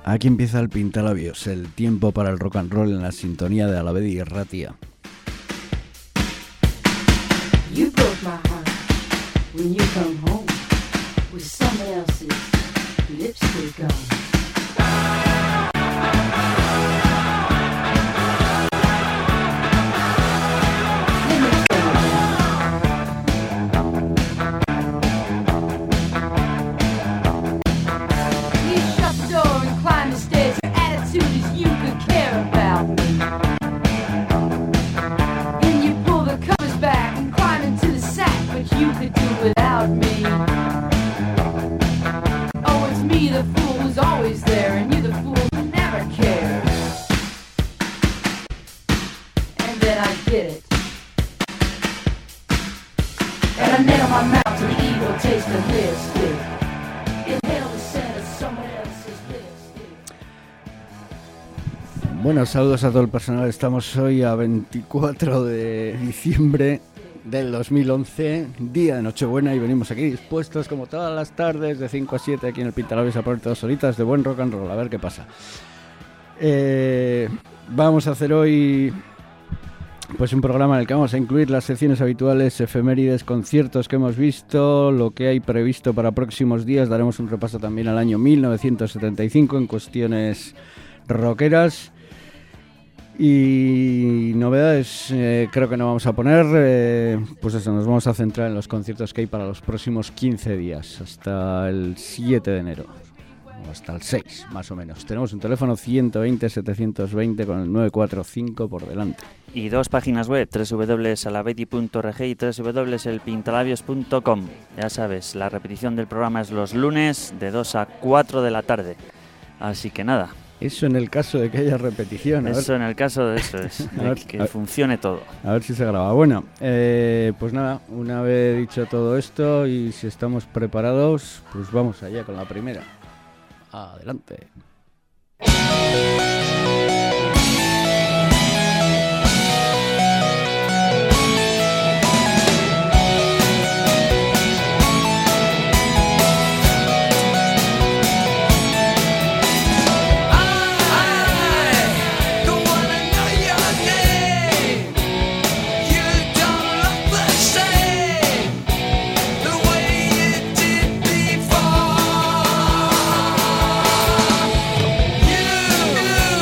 Aquí empieza el Pintalabios, el tiempo para el rock and roll en la sintonía de Alavedi y Ratia. You broke my heart when you come home with someone else's lipstick on. Bueno, saludos a todo el personal. Estamos hoy a 24 de diciembre del 2011, día de Nochebuena, y venimos aquí dispuestos como todas las tardes de 5 a 7 aquí en el Pintalabios a poner 2 horitas de buen rock and roll, a ver qué pasa. Vamos a hacer hoy pues un programa en el que vamos a incluir las secciones habituales, efemérides, conciertos que hemos visto, lo que hay previsto para próximos días. Daremos un repaso también al año 1975 en cuestiones rockeras. Y novedades creo que no vamos a poner, pues eso, nos vamos a centrar en los conciertos que hay para los próximos 15 días, hasta el 7 de enero, o hasta el 6 más o menos. Tenemos un teléfono 120-720 con el 945 por delante. Y 2 páginas web, www.alavedi.org y www.elpintalabios.com. Ya sabes, la repetición del programa es los lunes de 2 a 4 de la tarde, así que nada. Eso en el caso de que haya repetición. Eso en el caso de eso es, de que funcione todo. A ver si se graba. Bueno, pues nada, una vez dicho todo esto y si estamos preparados, pues vamos allá con la primera. Adelante. You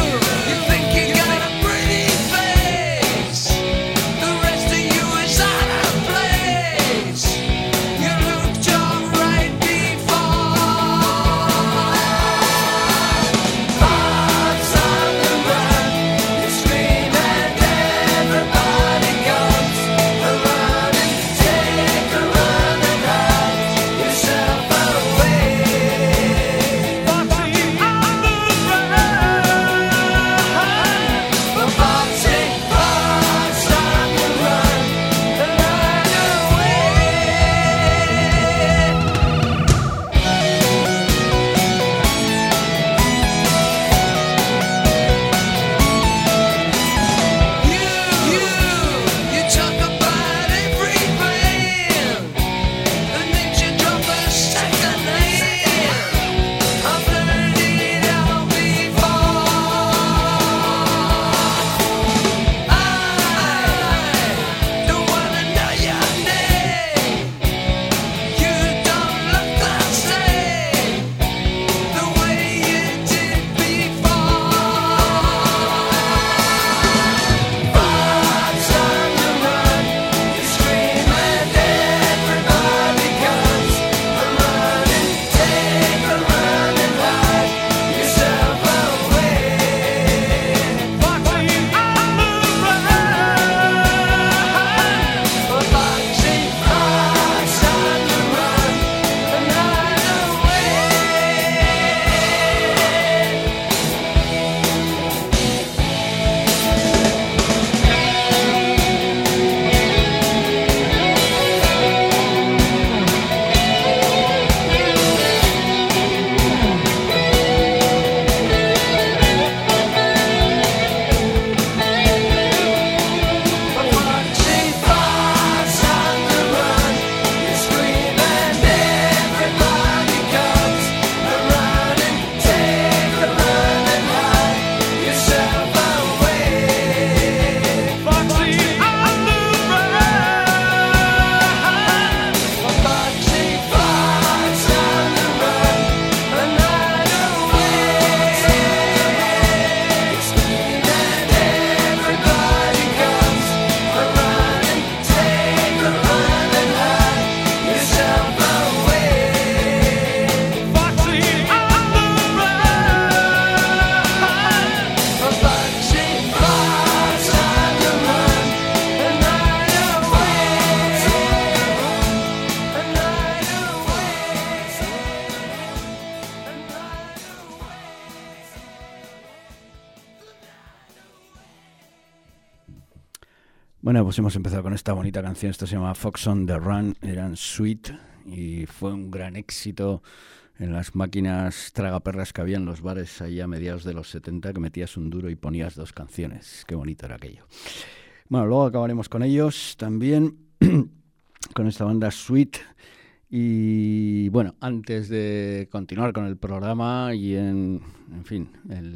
Bueno, pues hemos empezado con esta bonita canción. Esto se llama Fox on the Run, eran Sweet y fue un gran éxito en las máquinas tragaperras que había en los bares ahí a mediados de los 70, que metías un duro y ponías 2 canciones. Qué bonito era aquello. Bueno, luego acabaremos con ellos también, con esta banda Sweet. Y bueno, antes de continuar con el programa y en fin,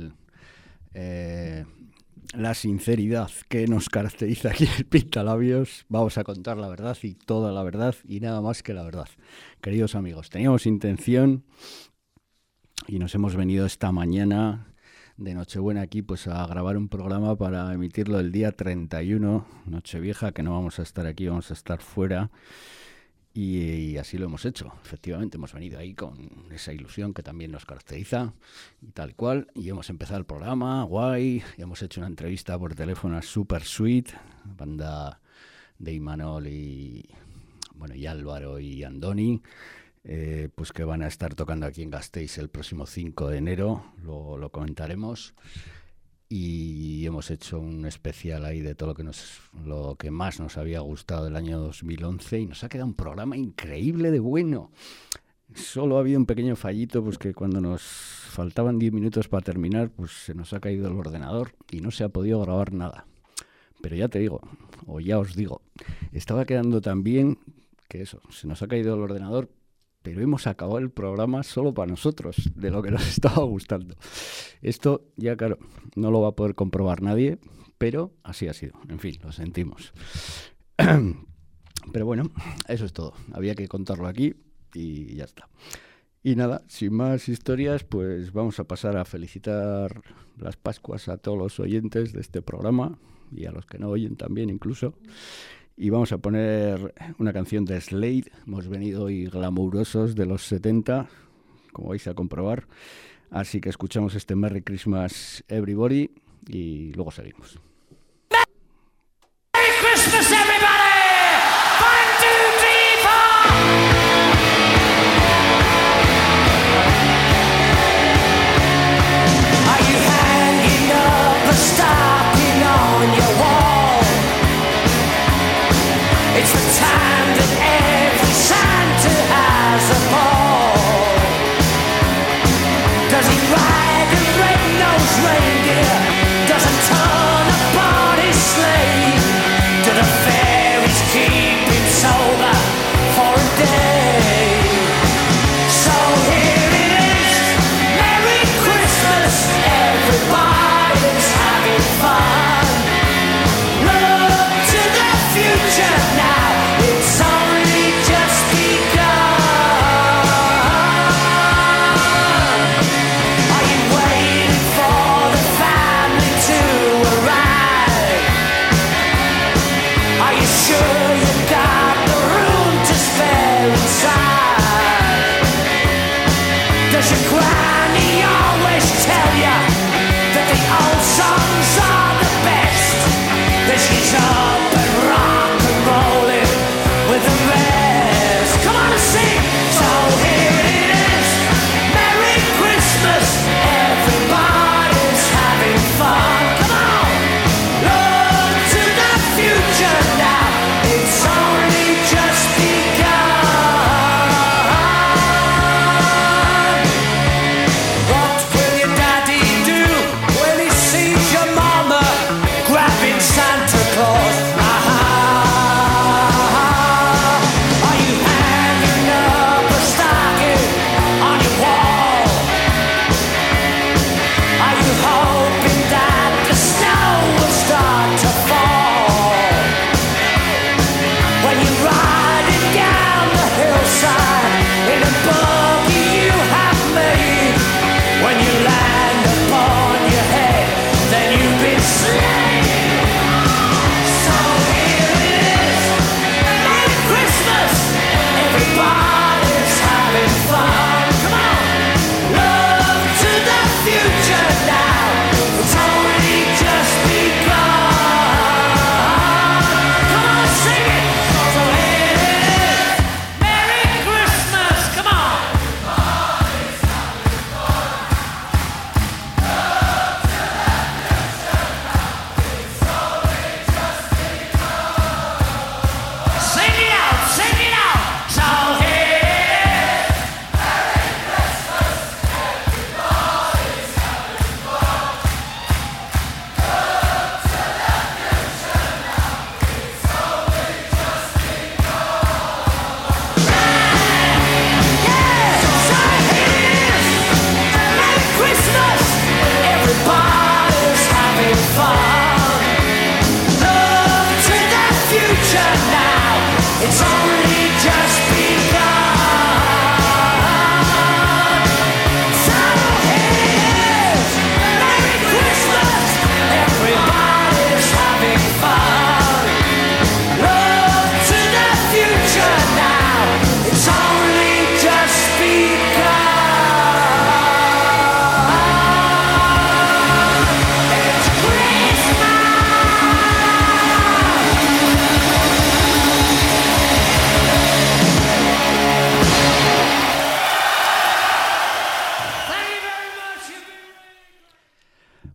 la sinceridad que nos caracteriza aquí en el Pintalabios, vamos a contar la verdad y toda la verdad y nada más que la verdad. Queridos amigos, teníamos intención y nos hemos venido esta mañana de Nochebuena aquí pues a grabar un programa para emitirlo el día 31, Nochevieja, que no vamos a estar aquí, vamos a estar fuera. Y así lo hemos hecho, efectivamente hemos venido ahí con esa ilusión que también nos caracteriza y tal cual, y hemos empezado el programa, guay, y hemos hecho una entrevista por teléfono a Super Sweet, banda de Imanol y Álvaro y Andoni, pues que van a estar tocando aquí en Gasteiz el próximo 5 de enero, lo comentaremos. Y hemos hecho un especial ahí de todo lo que más nos había gustado del año 2011 y nos ha quedado un programa increíble de bueno. Solo ha habido un pequeño fallito, pues que cuando nos faltaban 10 minutos para terminar, pues se nos ha caído el ordenador y no se ha podido grabar nada. Pero ya te digo, o ya os digo, estaba quedando tan bien que eso, se nos ha caído el ordenador, pero hemos acabado el programa solo para nosotros, de lo que nos estaba gustando. Esto ya, claro, no lo va a poder comprobar nadie, pero así ha sido. En fin, lo sentimos. Pero bueno, eso es todo. Había que contarlo aquí y ya está. Y nada, sin más historias, pues vamos a pasar a felicitar las Pascuas a todos los oyentes de este programa y a los que no oyen también incluso. Y vamos a poner una canción de Slade. Hemos venido hoy glamurosos de los 70, como vais a comprobar. Así que escuchamos este Merry Christmas Everybody y luego seguimos. Merry Christmas everybody! 1, 2, 3, 4! Are you hanging up a stocking on your wall? It's the time that every Santa has a ball. Does he ride a red-nosed reindeer? Does he turn upon his sleigh? Do the fairies keep him sober for a day? So here it is, Merry Christmas, everybody's having fun. Look to the future now. It's only just begun. Are you waiting for the fire?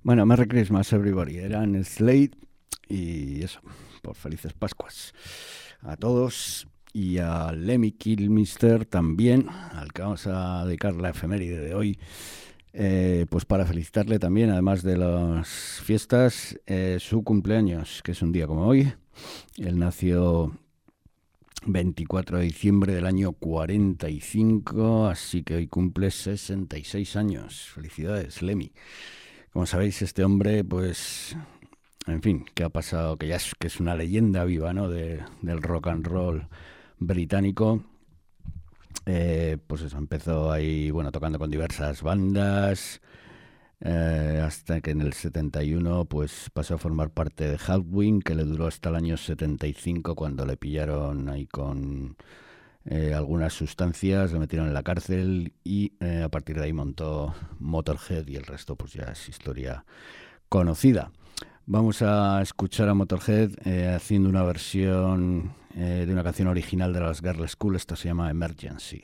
Bueno, Merry Christmas everybody. Eran Slade y eso, por felices Pascuas a todos y a Lemmy Kilmister también, al que vamos a dedicar la efeméride de hoy. Pues para felicitarle también, además de las fiestas, su cumpleaños, que es un día como hoy. Él nació 24 de diciembre del año 45, así que hoy cumple 66 años. Felicidades, Lemmy. Como sabéis, este hombre, pues, en fin, que ha pasado, que ya es una leyenda viva, ¿no?, del rock and roll británico. Pues eso, empezó ahí, bueno, tocando con diversas bandas, hasta que en el 71 pues pasó a formar parte de Halloween, que le duró hasta el año 75, cuando le pillaron ahí con algunas sustancias, le metieron en la cárcel y a partir de ahí montó Motorhead, y el resto pues ya es historia conocida. Vamos a escuchar a Motorhead haciendo una versión de una canción original de las Girls' School. Esta se llama Emergency.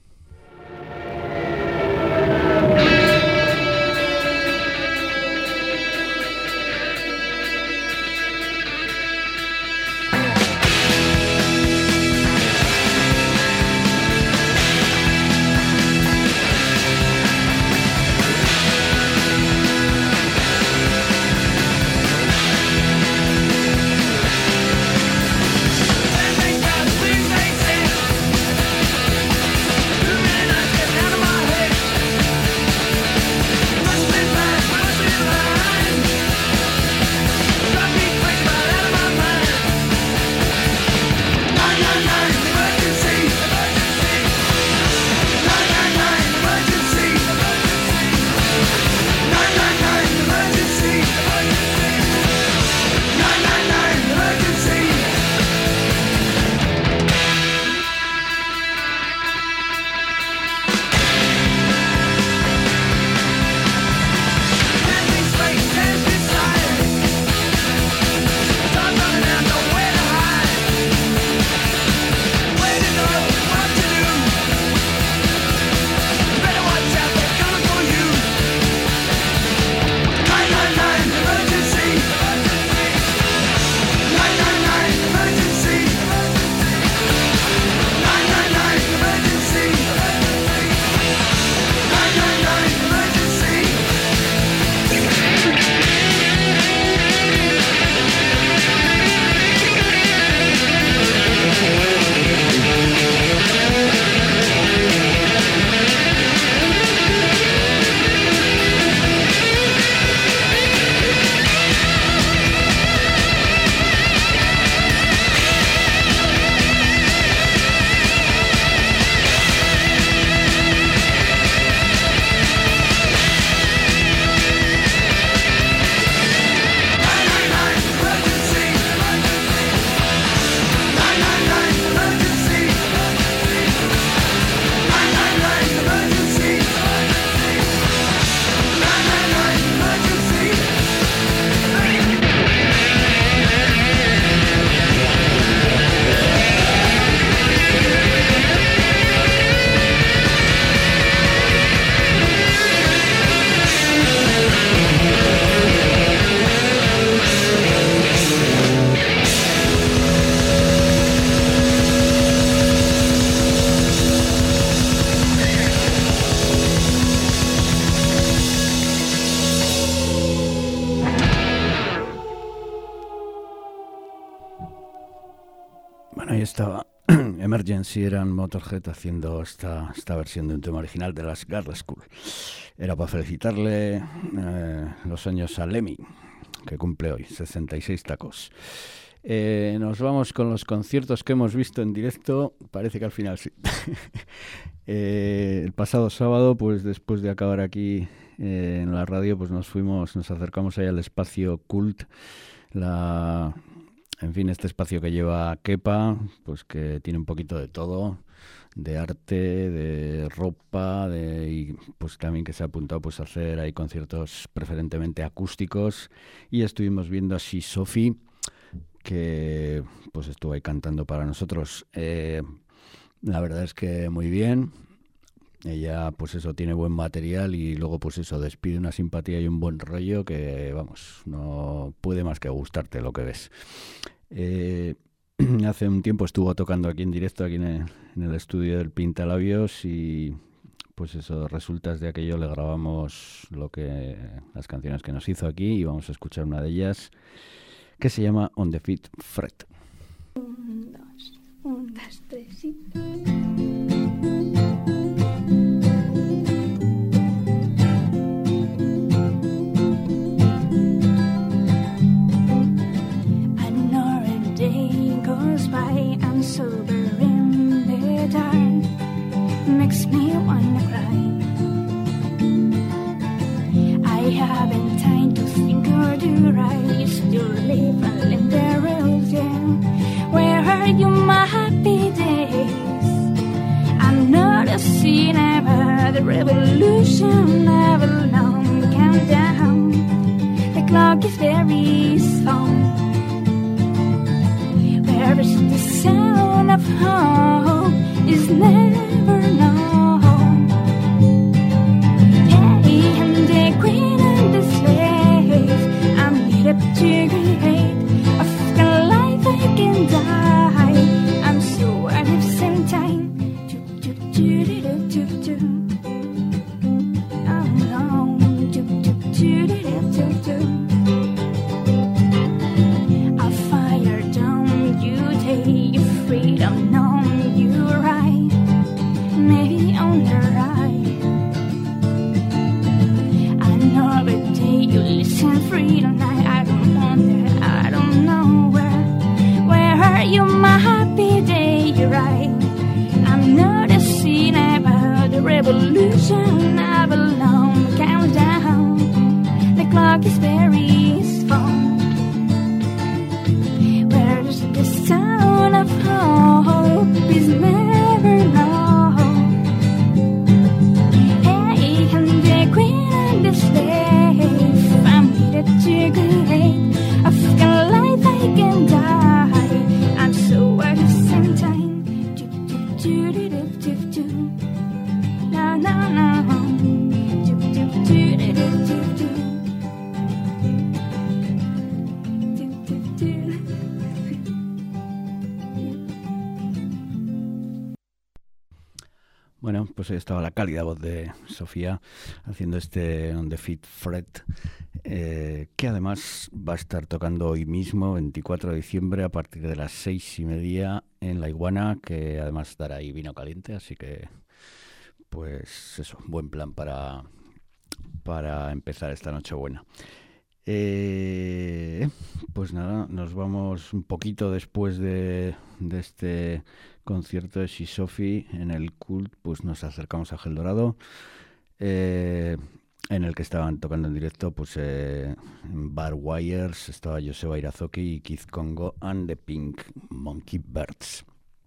Bueno, ahí estaba Emergency, eran Motorhead haciendo esta versión de un tema original de las Girls' School. Era para felicitarle los años a Lemmy, que cumple hoy, 66 tacos. Nos vamos con los conciertos que hemos visto en directo. Parece que al final sí. El pasado sábado, pues después de acabar aquí en la radio, pues nos acercamos ahí al espacio Cult, en fin, este espacio que lleva Kepa, pues que tiene un poquito de todo, de arte, de ropa, y pues también que se ha apuntado pues a hacer ahí conciertos preferentemente acústicos, y estuvimos viendo así Sophie, que pues estuvo ahí cantando para nosotros. La verdad es que muy bien. Ella, pues eso, tiene buen material y luego, pues eso, despide una simpatía y un buen rollo que, vamos, no puede más que gustarte lo que ves. Hace un tiempo estuvo tocando aquí en directo, aquí en el estudio del Pintalabios, y pues eso, resultas de aquello le grabamos las canciones que nos hizo aquí, y vamos a escuchar una de ellas que se llama On the Feet Fret. 1, 2, 3, sí. Another day goes by, I'm sober in the dark, makes me wanna cry. I haven't time to think or do right, you still live all in the road, yeah. Where are you, my happy days? I'm not a cinema, the revolution never long countdown. The clock is very slow. Where is the sound of hope is never known. Yeah, and the queen and the slave, I'm needed to create a life I can die. I'm so at the same time. Oh no. A fire down, you take your freedom, no, you're right. Maybe on the right. Another day you listen freedom, I don't wonder, I don't know where are you, my happy day, you're right. I'm not a scene about the revolution, I belong, countdown. The clock is very slow. Where's the sound of hope is never known. Hey, I'm the queen and the slave, I'm needed to create a fucking life I can die. I'm so at the same time. No, no, no. Bueno, pues ahí estaba la cálida voz de Sofía haciendo este On the Feet Fret, que además va a estar tocando hoy mismo, 24 de diciembre, a partir de las 6:30 en La Iguana, que además dará ahí vino caliente, así que, pues eso, buen plan para empezar esta noche buena. Pues nada, nos vamos un poquito después de este concierto de She Sophie en el Cult, pues nos acercamos a Gel Dorado, en el que estaban tocando en directo, pues en Bar Wires estaba Joseba Irazoki y Keith Congo and the Pink Monkey Birds.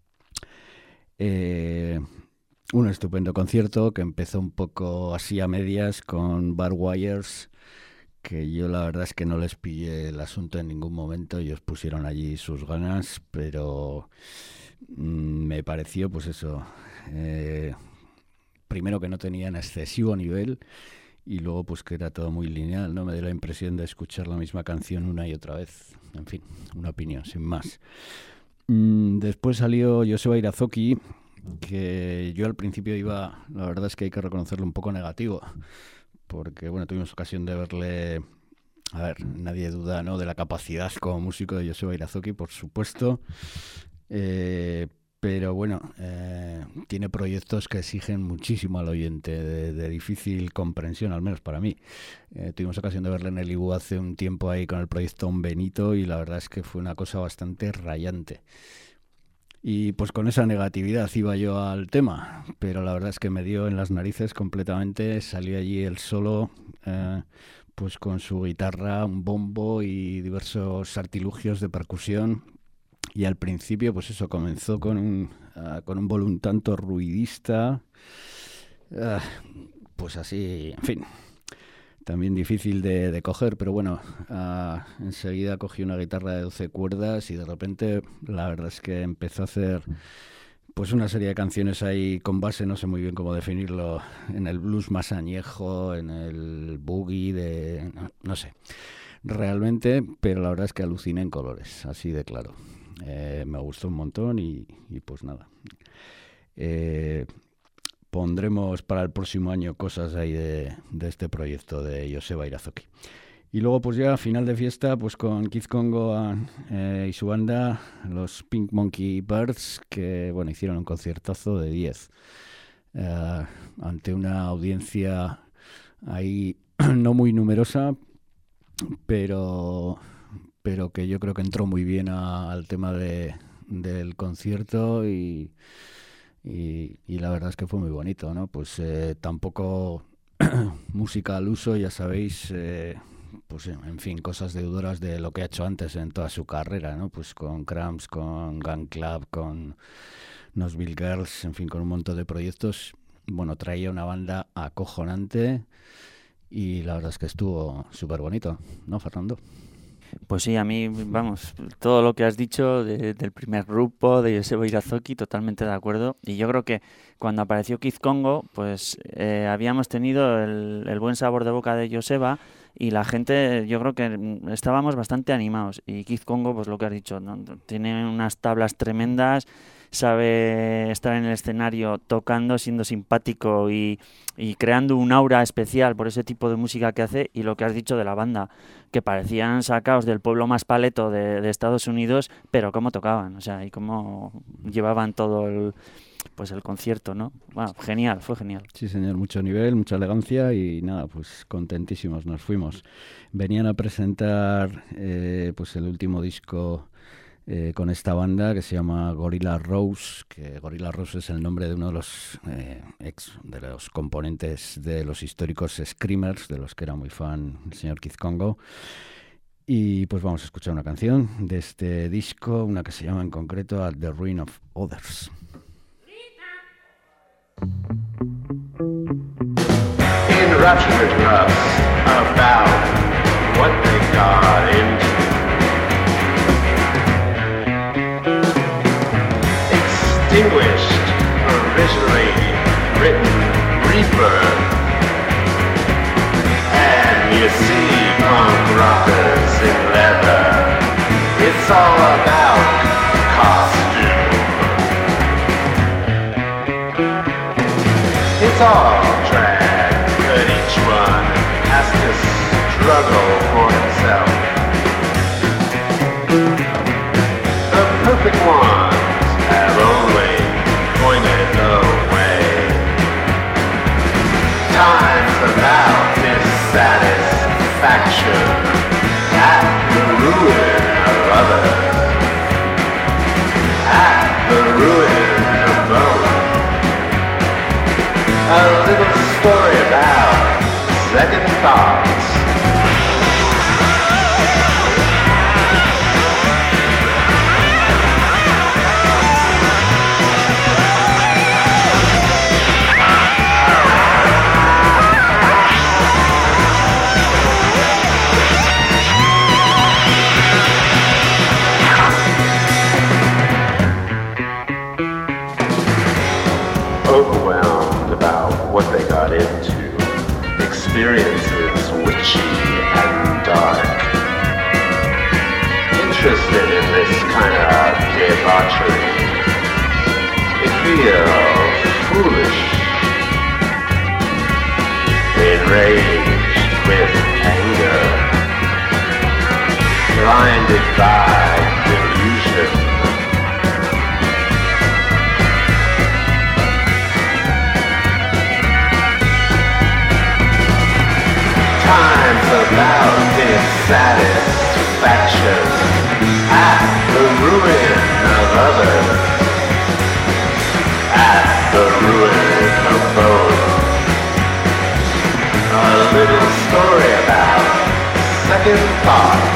Un estupendo concierto que empezó un poco así a medias con Bar Wires, que yo la verdad es que no les pillé el asunto en ningún momento. Ellos pusieron allí sus ganas, pero me pareció, pues eso, primero que no tenían excesivo nivel y luego pues que era todo muy lineal, ¿no? Me dio la impresión de escuchar la misma canción una y otra vez. En fin, una opinión, sin más. Después salió Joseba Irazoki, que yo al principio iba, la verdad es que hay que reconocerlo, un poco negativo, porque bueno, tuvimos ocasión de verle, a ver, nadie duda, ¿no?, de la capacidad como músico de Joseba Irazoki, por supuesto, pero bueno, tiene proyectos que exigen muchísimo al oyente, de difícil comprensión, al menos para mí. Tuvimos ocasión de verle en el IBU hace un tiempo ahí con el proyecto Un Benito, y la verdad es que fue una cosa bastante rayante. Y pues con esa negatividad iba yo al tema, pero la verdad es que me dio en las narices completamente. Salió allí él solo, pues con su guitarra, un bombo y diversos artilugios de percusión. Y al principio, pues eso, comenzó con un bolo un tanto ruidista, pues así, en fin, también difícil de coger, pero bueno, enseguida cogí una guitarra de 12 cuerdas y de repente la verdad es que empezó a hacer pues una serie de canciones ahí con base, no sé muy bien cómo definirlo, en el blues más añejo, en el boogie, no sé, realmente, pero la verdad es que aluciné en colores, así de claro. Me gustó un montón y pues nada. Pondremos para el próximo año cosas ahí de este proyecto de Joseba Irazoki. Y luego pues ya final de fiesta pues con Kid Congo y su banda, los Pink Monkey Birds, que bueno, hicieron un conciertazo de 10 ante una audiencia ahí no muy numerosa, pero que yo creo que entró muy bien al tema del concierto y la verdad es que fue muy bonito, ¿no? Pues tampoco música al uso, ya sabéis, pues en fin, cosas deudoras de lo que ha hecho antes en toda su carrera, ¿no? Pues con Cramps, con Gun Club, con Nashville Girls, en fin, con un montón de proyectos. Bueno, traía una banda acojonante y la verdad es que estuvo súper bonito, ¿no, Fernando? Pues sí, a mí, vamos, todo lo que has dicho del primer grupo, de Joseba Irazoki, totalmente de acuerdo. Y yo creo que cuando apareció Kid Congo, pues habíamos tenido el buen sabor de boca de Joseba y la gente, yo creo que estábamos bastante animados. Y Kid Congo, pues lo que has dicho, ¿no? Tiene unas tablas tremendas, sabe estar en el escenario tocando, siendo simpático y creando un aura especial por ese tipo de música que hace. Y lo que has dicho de la banda, que parecían sacados del pueblo más paleto de Estados Unidos, pero cómo tocaban, o sea, y cómo llevaban todo el concierto, ¿no? Bueno, genial, fue genial. Sí, señor, mucho nivel, mucha elegancia y nada, pues contentísimos nos fuimos. Venían a presentar pues el último disco con esta banda que se llama Gorilla Rose, que Gorilla Rose es el nombre de uno de los de los componentes de los históricos Screamers, de los que era muy fan el señor Kid Congo. Y pues vamos a escuchar una canción de este disco, una que se llama en concreto At the Ruin of Others. In rapturous us about what they got into. Extinguished, originally written rebirth. And you see punk rockers in leather. It's all about costume. It's all drag, but each one has to struggle for himself. The perfect ones have only pointed the way. Time's about dissatisfaction at the ruin of others, at the ruin of both. A little story about second thoughts. Overwhelmed about what they got into, experiences witchy and dark. Interested in this kind of debauchery. They feel foolish, enraged with anger, blinded by delusion. Time's about dissatisfaction at the ruin of others, at the ruin of both. A little story about second thoughts.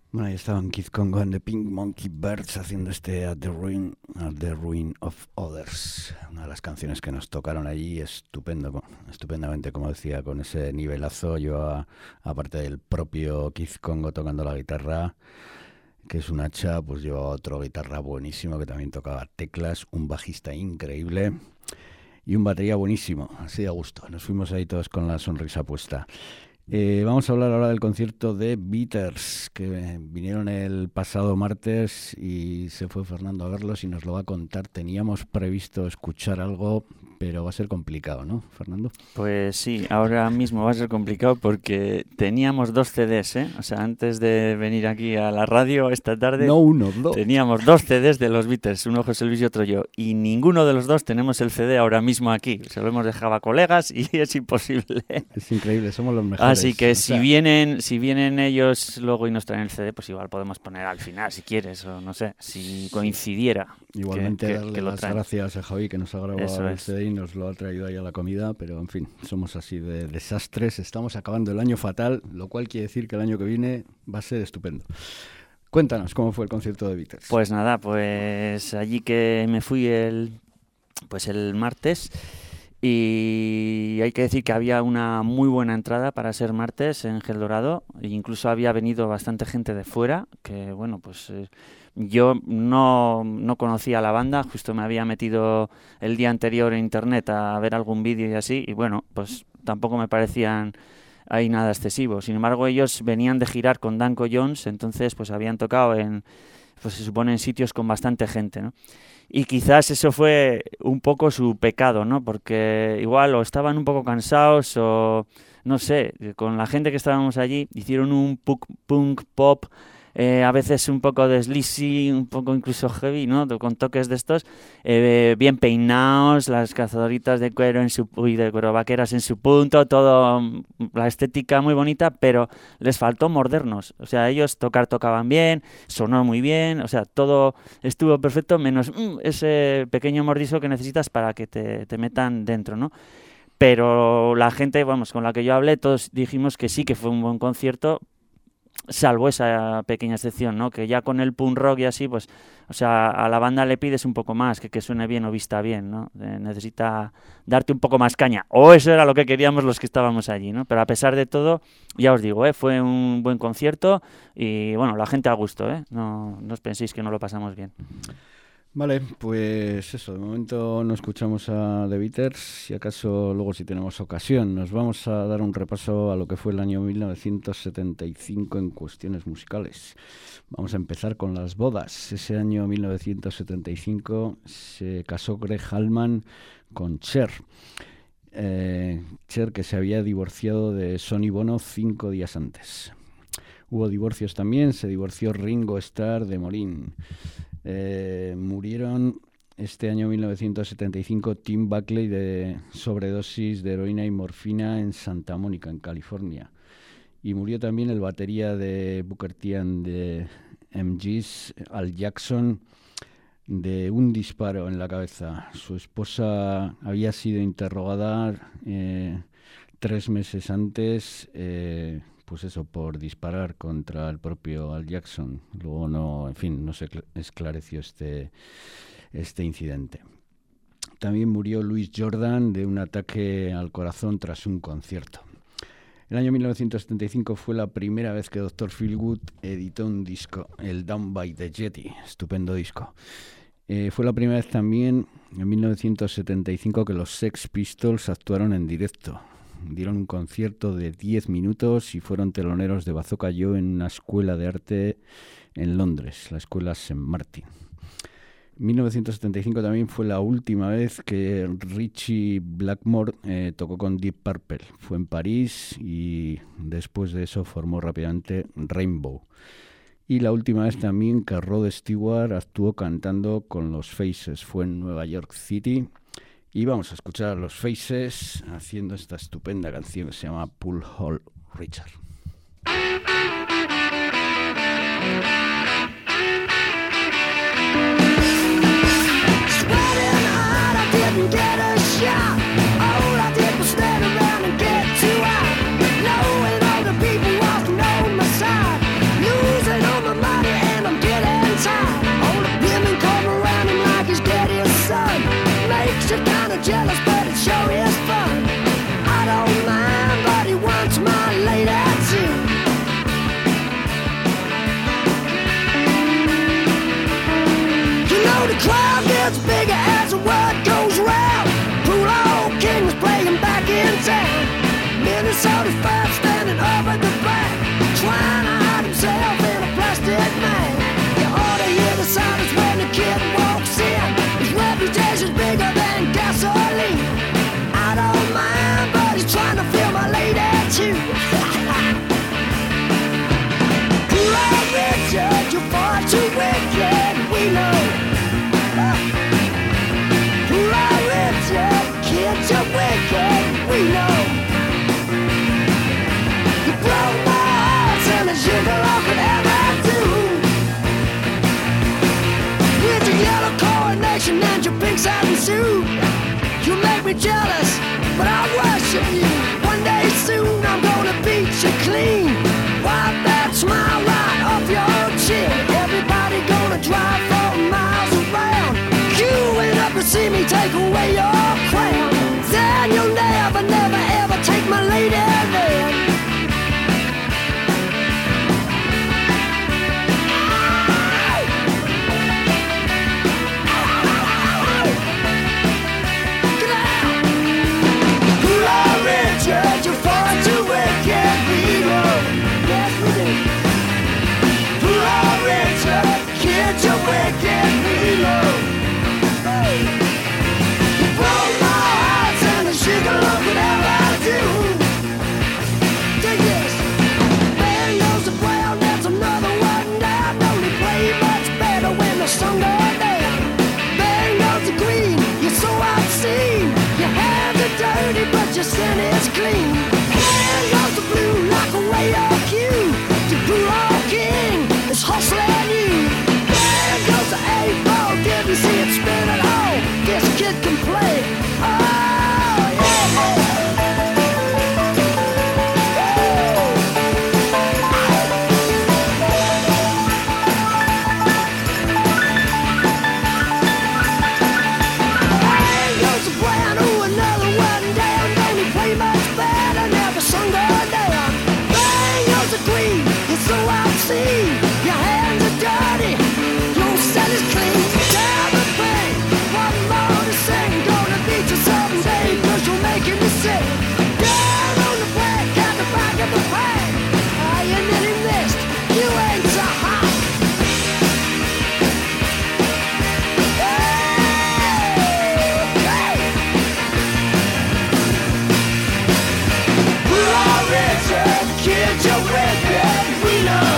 Bueno, ahí estaban Kid Congo and the Pink Monkey Birds haciendo este At the Ruin of Others, una de las canciones que nos tocaron allí, estupendamente, como decía, con ese nivelazo. Yo, aparte del propio Kid Congo tocando la guitarra, que es un hacha, pues llevaba otro guitarra buenísimo que también tocaba teclas, un bajista increíble y un batería buenísimo, así de gusto. Nos fuimos ahí todos con la sonrisa puesta. Vamos a hablar ahora del concierto de Beaters, que vinieron el pasado martes y se fue Fernando a verlos y nos lo va a contar. Teníamos previsto escuchar algo, pero va a ser complicado, ¿no, Fernando? Pues sí, ahora mismo va a ser complicado porque teníamos 2 CDs, ¿eh? O sea, antes de venir aquí a la radio esta tarde, No uno, dos. teníamos 2 CDs de los Beaters, uno José Luis y otro yo, y ninguno de los dos tenemos el CD ahora mismo aquí. Se lo hemos dejado a colegas y es imposible. Es increíble, somos los mejores. Así que O sea, si vienen ellos luego y nos traen el CD, pues igual podemos poner al final, si quieres, o no sé, si coincidiera. igualmente darle que lo las traen. gracias a Javi, que nos ha grabado Eso el es. CD y nos lo ha traído ahí a la comida, pero en fin, somos así de desastres. Estamos acabando el año fatal, lo cual quiere decir que el año que viene va a ser estupendo. Cuéntanos cómo fue el concierto de Beaters. Pues nada, pues allí que me fui el martes, y hay que decir que había una muy buena entrada para ser martes en Gel Dorado, e incluso había venido bastante gente de fuera, que bueno, pues yo no conocía a la banda, justo me había metido el día anterior en internet a ver algún vídeo y así, y bueno, pues tampoco me parecían ahí nada excesivo. Sin embargo, ellos venían de girar con Danko Jones, entonces pues habían tocado pues se supone en sitios con bastante gente, ¿no? Y quizás eso fue un poco su pecado, ¿no? Porque igual o estaban un poco cansados o no sé, con la gente que estábamos allí hicieron un punk pop, a veces un poco de sleazy, un poco incluso heavy, ¿no? Con toques de estos, bien peinados, las cazadoritas de cuero de cuero vaqueras en su punto, todo, la estética muy bonita, pero les faltó mordernos. O sea, ellos tocaban bien, sonó muy bien, o sea, todo estuvo perfecto, menos ese pequeño mordisco que necesitas para que te metan dentro, ¿no? Pero la gente, vamos, con la que yo hablé, todos dijimos que sí, que fue un buen concierto, salvo esa pequeña excepción, ¿no? Que ya con el punk rock y así, pues, o sea, a la banda le pides un poco más, que suene bien o vista bien, ¿no? Necesita darte un poco más caña. O eso era lo que queríamos los que estábamos allí, ¿no? Pero a pesar de todo, ya os digo, fue un buen concierto y, bueno, la gente a gusto, ¿eh? No os penséis que no lo pasamos bien. Vale, pues eso, de momento no escuchamos a The Beaters, si acaso luego si tenemos ocasión nos vamos a dar un repaso a lo que fue el año 1975 en cuestiones musicales. Vamos a empezar con las bodas. Ese año 1975 se casó Greg Allman con Cher. Cher, que se había divorciado de Sonny Bono 5 días antes. Hubo divorcios también, se divorció Ringo Starr de Morín. Murieron este año 1975 Tim Buckley de sobredosis de heroína y morfina en Santa Mónica, en California. Y murió también el batería de Booker T and the MGs, Al Jackson, de un disparo en la cabeza. Su esposa había sido interrogada 3 meses antes, pues eso, por disparar contra el propio Al Jackson. Luego no se esclareció este incidente. También murió Louis Jordan de un ataque al corazón tras un concierto. El año 1975 fue la primera vez que Dr. Feelgood editó un disco, el Down by the Jetty, estupendo disco. Fue la primera vez también, en 1975, que los Sex Pistols actuaron en directo. Dieron un concierto de 10 minutos y fueron teloneros de Bazooka Joe en una escuela de arte en Londres, la escuela St. Martin. 1975 también fue la última vez que Richie Blackmore tocó con Deep Purple. Fue en París y después de eso formó rápidamente Rainbow. Y la última vez también que Rod Stewart actuó cantando con los Faces. Fue en Nueva York City. Y vamos a escuchar a los Faces haciendo esta estupenda canción que se llama Pull Hole Richard. Get a shot. All I did was stand around and get too out. Knowing all the people walking on my side, losing all my The crowd gets bigger as the word goes round. Pool King was playing back in town. Minnesota fans standing up at the back, trying to hide himself in a plastic bag. You ought to hear the silence when the kid walks in. His reputation's bigger than gasoline. I don't mind, but he's trying to feel my lady too. Pool Richard, you're far too wicked, we know. Pool Richard, kids are wicked, we know. You broke my heart and as you could ever do. With your yellow coronation and your pink satin suit, you make me jealous, but I worship you. One day soon I'm gonna beat you clean. Wipe that smile right off your chin. Everybody gonna drive 4 miles around, queuing up to see me take away your crown. Then you'll never, never, ever take my lady then. Richard, you're far too wicked, we know. Yes, we do. Poor Richard, kids, you're wicked, we know. You broke my heart and the sugar love could ever do. Take this. There goes the brown, that's another one down. Only play much better when the sun goes down. There goes the green, you're so obscene. Your hands are dirty, but your sin is clean. There goes the blue, lock away your cue. The Pool King is hustling you. There goes the 8-ball, didn't see it spin at all. This kid can play. Oh, yeah. Your hands are dirty, your set is clean. Tell the pain, one more to sing. Gonna beat you someday, cause you're making me sick. Down on the back, at the back of the pack. Ah, you nearly missed, you ain't so hot. Hey, we're all Richard, kids, you're wicked, we know.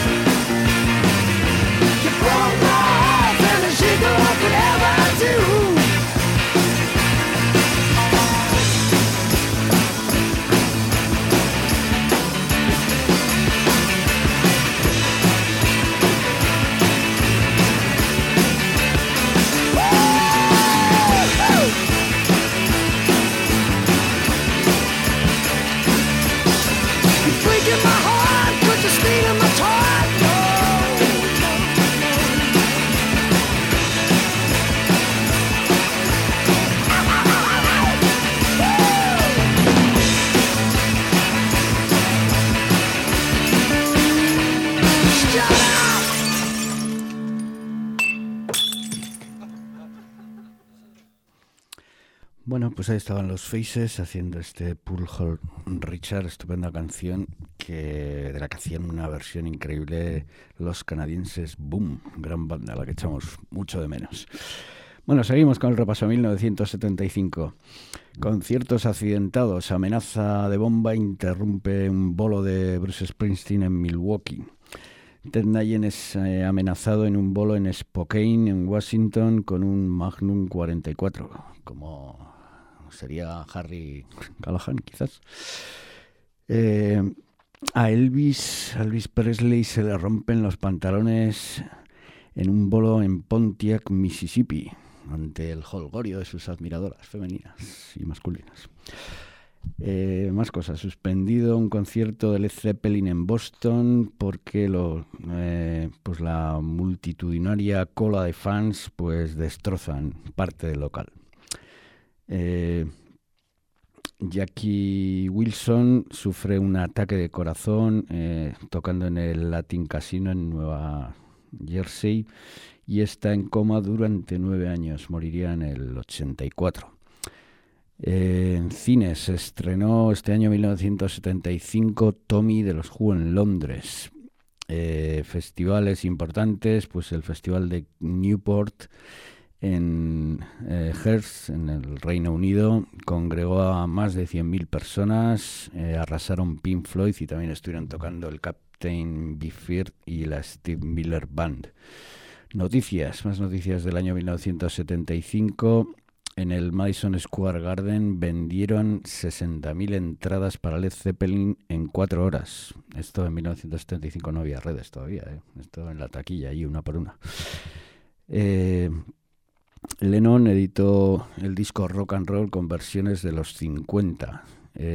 Breaking my heart, put the speed in my heart. Bueno, pues ahí estaban los Faces haciendo este Pool Richard, estupenda canción de la que hacían una versión increíble los canadienses Boom, gran banda a la que echamos mucho de menos. Bueno, seguimos con el repaso a 1975. Conciertos accidentados, amenaza de bomba interrumpe un bolo de Bruce Springsteen en Milwaukee. Ted Nugent es amenazado en un bolo en Spokane, en Washington, con un Magnum 44, como sería Harry Callahan, quizás. A Elvis Presley se le rompen los pantalones en un bolo en Pontiac, Mississippi, ante el jolgorio de sus admiradoras femeninas y masculinas. Más cosas. Suspendido un concierto de Led Zeppelin en Boston porque pues la multitudinaria cola de fans pues destrozan parte del local. Jackie Wilson sufre un ataque de corazón tocando en el Latin Casino en Nueva Jersey, y está en coma durante 9 años. Moriría en el 84. En cines se estrenó este año 1975 Tommy de los Who en Londres. Festivales importantes, pues el Festival de Newport en Hearst, en el Reino Unido, congregó a más de 100.000 personas, arrasaron Pink Floyd y también estuvieron tocando el Captain Beefheart y la Steve Miller Band. Más noticias del año 1975. En el Madison Square Garden vendieron 60.000 entradas para Led Zeppelin en 4 horas. Esto en 1975 no había redes todavía, Esto en la taquilla, ahí una por una. Lennon editó el disco Rock and Roll con versiones de los 50.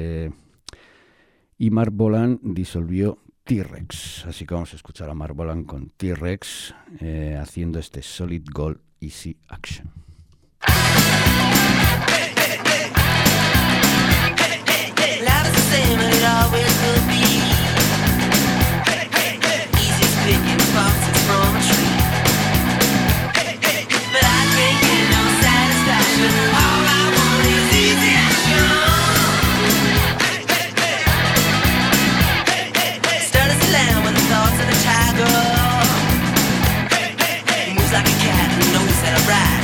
Y Marc Bolan disolvió T-Rex. Así que vamos a escuchar a Marc Bolan con T-Rex haciendo este Solid Gold Easy Action. Life is the same and it always will be. Easy as picking foxes from a tree. But I can't get no satisfaction. All I want is easy action. Stern as a lamb with the thoughts of a tiger. Moves like a cat and knows that I'm right.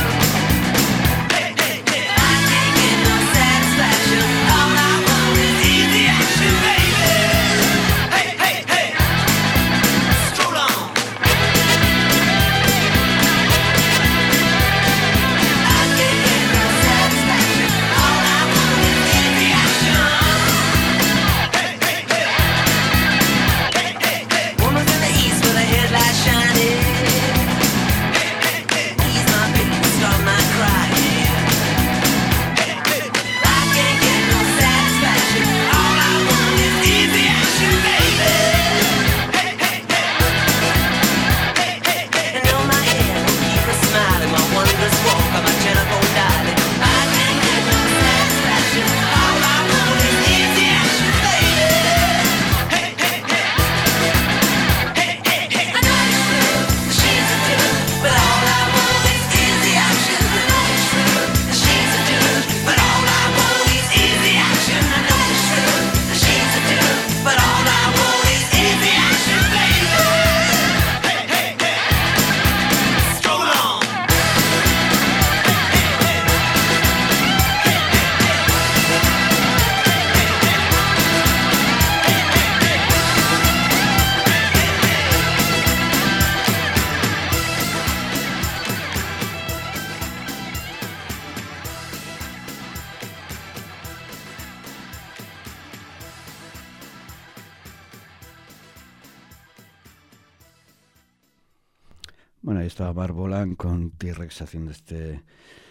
Bueno, ahí estaba Marc Bolan con T-Rex haciendo este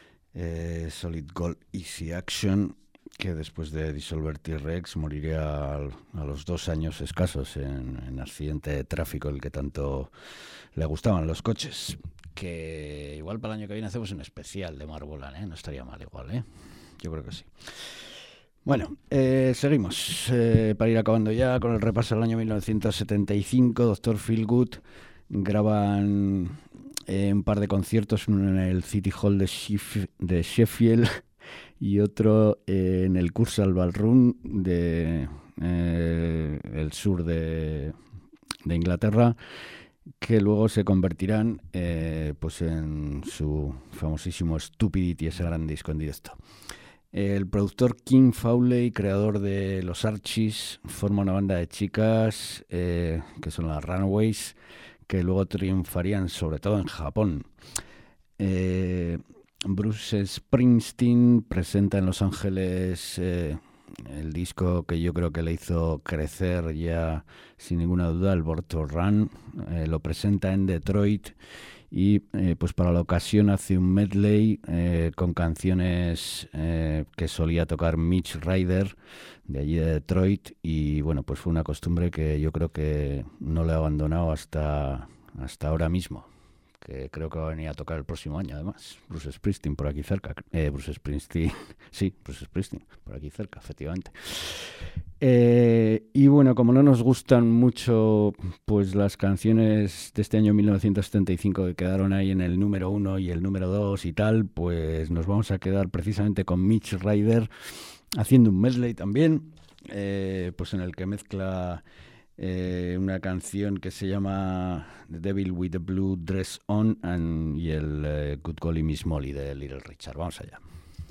Solid Gold Easy Action, que después de disolver T-Rex moriría a los 2 años escasos en accidente de tráfico, el que tanto le gustaban los coches. Que igual para el año que viene hacemos un especial de Marc Bolan, no estaría mal igual, yo creo que sí. Bueno, seguimos para ir acabando ya con el repaso del año 1975. Dr. Feelgood graban un par de conciertos, uno en el City Hall de Sheffield y otro en el Kursaal Ballroom de el sur de Inglaterra, que luego se convertirán pues en su famosísimo Stupidity, ese gran disco en directo. El productor Kim Fowley, creador de los Archies, forma una banda de chicas que son las Runaways, que luego triunfarían sobre todo en Japón. Bruce Springsteen presenta en Los Ángeles el disco que yo creo que le hizo crecer ya sin ninguna duda, el Born to Run. Lo presenta en Detroit y pues para la ocasión hace un medley con canciones que solía tocar Mitch Ryder de allí de Detroit, y bueno, pues fue una costumbre que yo creo que no le ha abandonado hasta ahora mismo. que creo que va a venir a tocar el próximo año, además. Bruce Springsteen por aquí cerca. Bruce Springsteen, sí, Bruce Springsteen, por aquí cerca, efectivamente. Y bueno, como no nos gustan mucho pues las canciones de este año 1975 que quedaron ahí en el número 1 y el número 2 y tal, pues nos vamos a quedar precisamente con Mitch Ryder haciendo un medley también, pues en el que mezcla una canción que se llama The Devil with the Blue Dress On y el Good Golly Miss Molly de Little Richard. Vamos allá.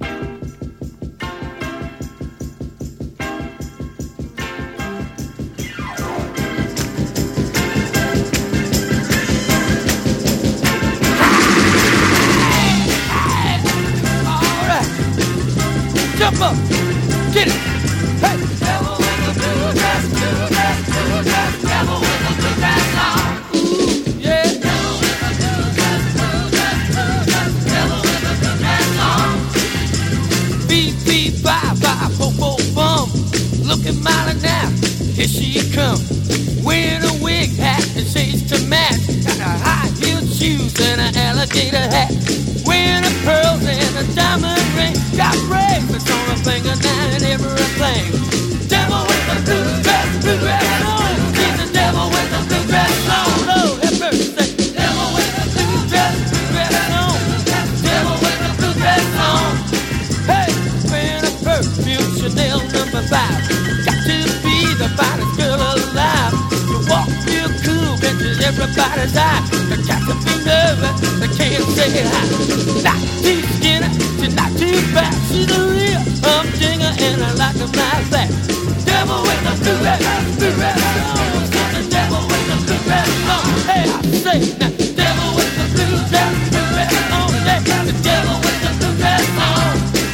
Jump up, get it, hey! Devil with the blue dress, blue dress, blue dress. Devil with the blue dress on. Ooh, yeah. Devil with the blue dress, blue dress, blue dress. Devil with the blue dress on. Beep, beep, bye, bye, bo, bo, bum. Looking mighty now, here she come. Wearing a wig hat and shades to match. Got her high-heeled shoes and an alligator hat. Wearing her pearls and a diamond ring. Got bracelets on her finger now and everything. Devil with the blue dress on. She's the devil with the blue dress on. Lord have mercy. Devil with the blue dress on. Devil with the blue dress on. Hey, wearing a perfume Chanel number 5. Got to be the finest girl alive. You walk real cool, catches everybody's eye. The cat to be nervous, they can't say hi. Not too skinny, she's not too fat. She's a real humdinger and I like her like that. Devil with the blue dress on. She's the devil with the blue dress on. Hey, I say now, devil with the blue dress on. Yeah, the devil with the blue dress on.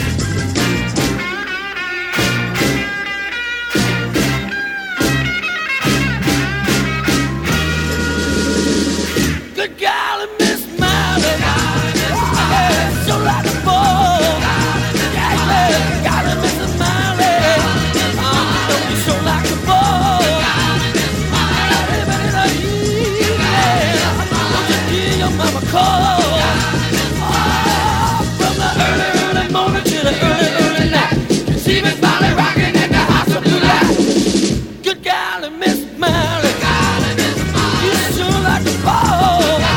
Good golly, Miss Miley, yeah, so like a ball. Yeah, golly, Miss Miley, don't you show like a ball. Everybody know you, yeah, don't you hear your mama call? From the early morning to the early night, she Miss Miley rocking in the house of blue light. Good golly, Miss Miley, you sure like a ball.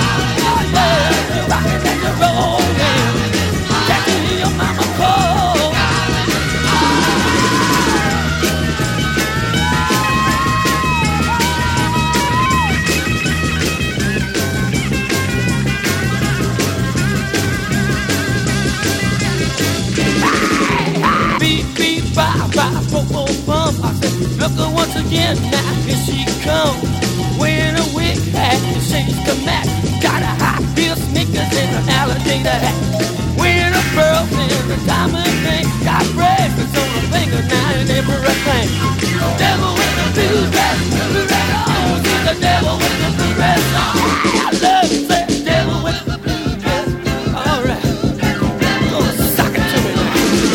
I said, look her once again, now here she comes. Wearing a wig hat and shades to match. Got a high heel sneakers and an alligator hat. Wearing a pearls and a diamond ring. Got bracelets on her finger now and everything. Devil with the blue dress on. She's the devil with the blue dress on. I love you, say devil with the blue dress. Alright, gonna sock it to me now.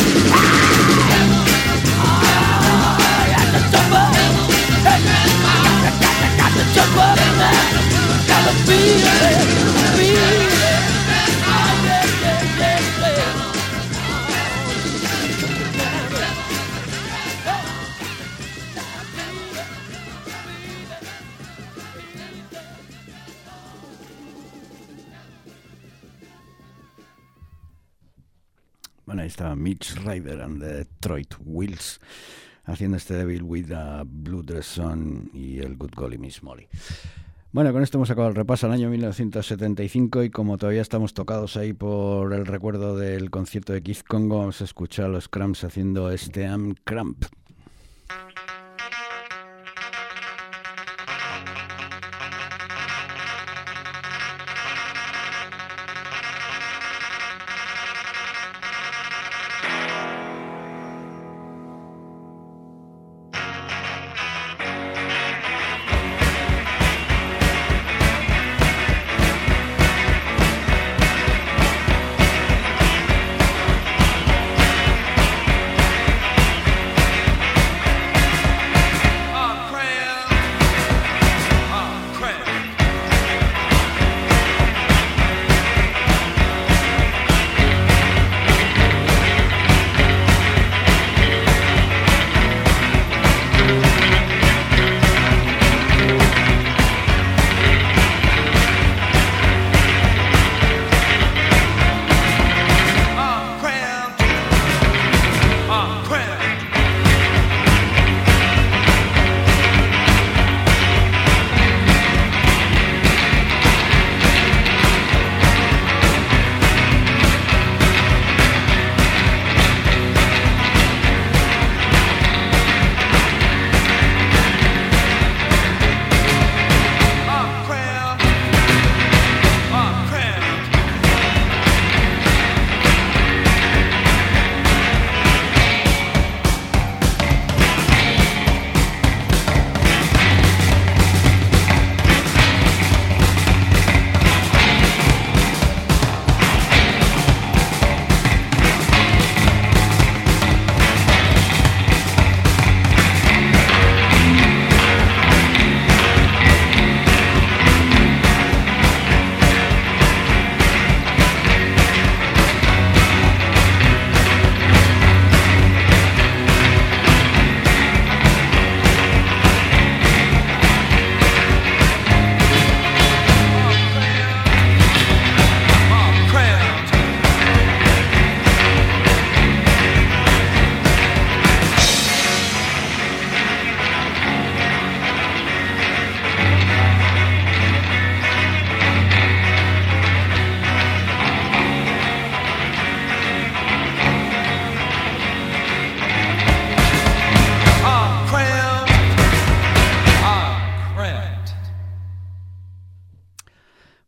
Jump up now, gotta be there, be there. Oh, yeah, yeah, yeah, yeah. Bueno, ahí está Mitch Ryder and the Detroit Wheels haciendo este Devil with a Blue Dress On y el Good Golly Miss Molly. Bueno, con esto hemos acabado el repaso al año 1975 y como todavía estamos tocados ahí por el recuerdo del concierto de Keith Congo, vamos a escuchar a los Cramps haciendo este Am Cramp.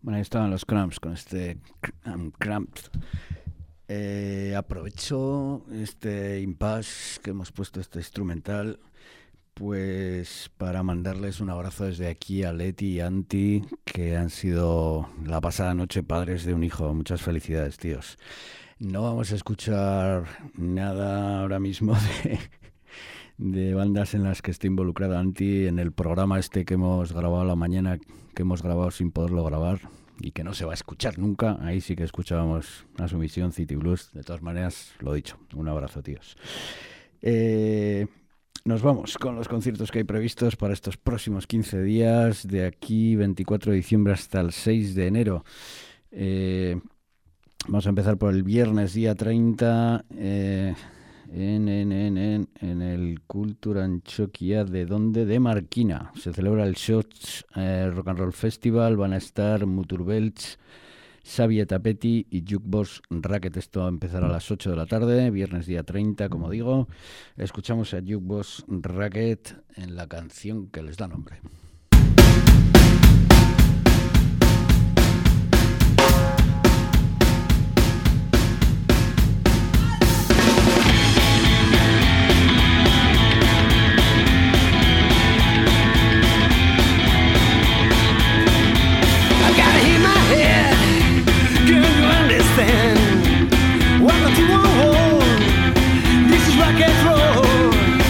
Bueno, ahí estaban los Cramps con este Cramps. Aprovecho este impasse que hemos puesto, este instrumental, pues para mandarles un abrazo desde aquí a Leti y Anti, que han sido la pasada noche padres de un hijo. Muchas felicidades, tíos. No vamos a escuchar nada ahora mismo de bandas en las que esté involucrada Anti en el programa este que hemos grabado a la mañana, que hemos grabado sin poderlo grabar y que no se va a escuchar nunca. Ahí sí que escuchábamos a su misión City Blues. De todas maneras, lo dicho, un abrazo, tíos. Nos vamos con los conciertos que hay previstos para estos próximos 15 días, de aquí 24 de diciembre hasta el 6 de enero. Vamos a empezar por el viernes día 30 en el Cultura Antioquia. ¿De dónde? De Marquina. Se celebra el Shots Rock and Roll Festival. Van a estar Muturbelts, Xavi Tapetti y Jukebox Racket. Esto va a empezar a las 8 de la tarde, viernes día 30, como digo. Escuchamos a Jukebox Racket en la canción que les da nombre. Welcome to our world. This is rock and roll.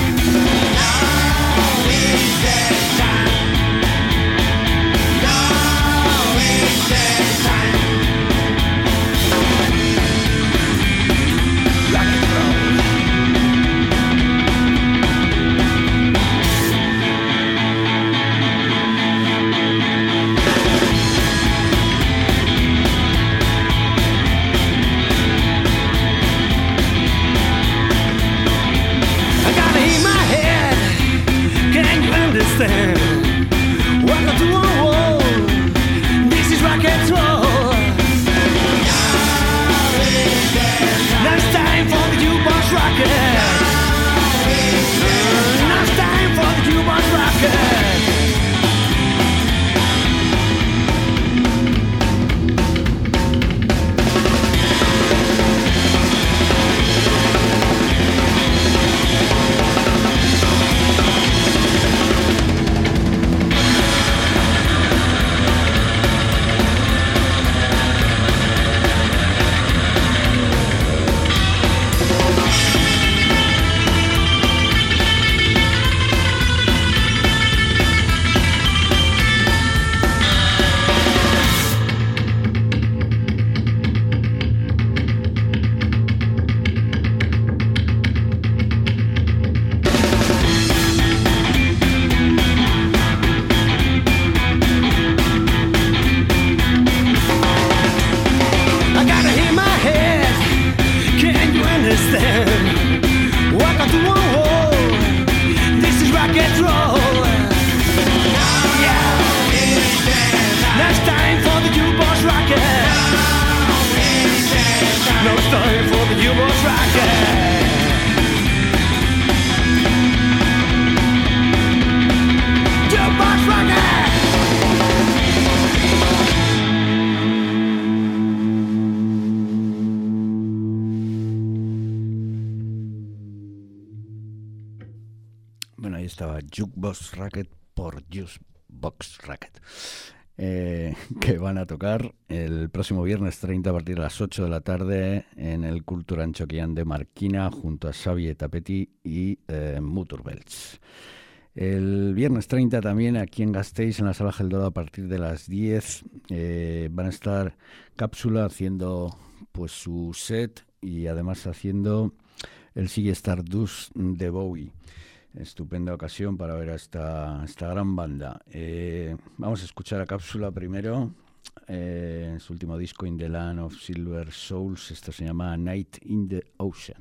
Now is the time. Now is the time. Rock and roll. Welcome to our world. This is rock and roll. Now it's time for the jukebox rocket. Now it's time for the jukebox rocket. Welcome to our world. This is rock and roll. Yeah. Now it's time for the jukebox rocket. Now it's time for the jukebox rocket. Jukebox rocket. Bueno, ahí estaba Jukebox Racket por Jukebox Racket, que van a tocar el próximo viernes 30 a partir de las 8 de la tarde en el Cultura Antioquian de Marquina junto a Xavi Tapetti y Muturbelts. El viernes 30 también aquí en Gasteiz, en la Sala Geldorado, a partir de las 10 van a estar Cápsula haciendo pues su set y además haciendo el Sigue Stardust de Bowie. Estupenda ocasión para ver a esta gran banda. Vamos a escuchar a Cápsula primero, en su último disco In the Land of Silver Souls. Esto se llama Night in the Ocean.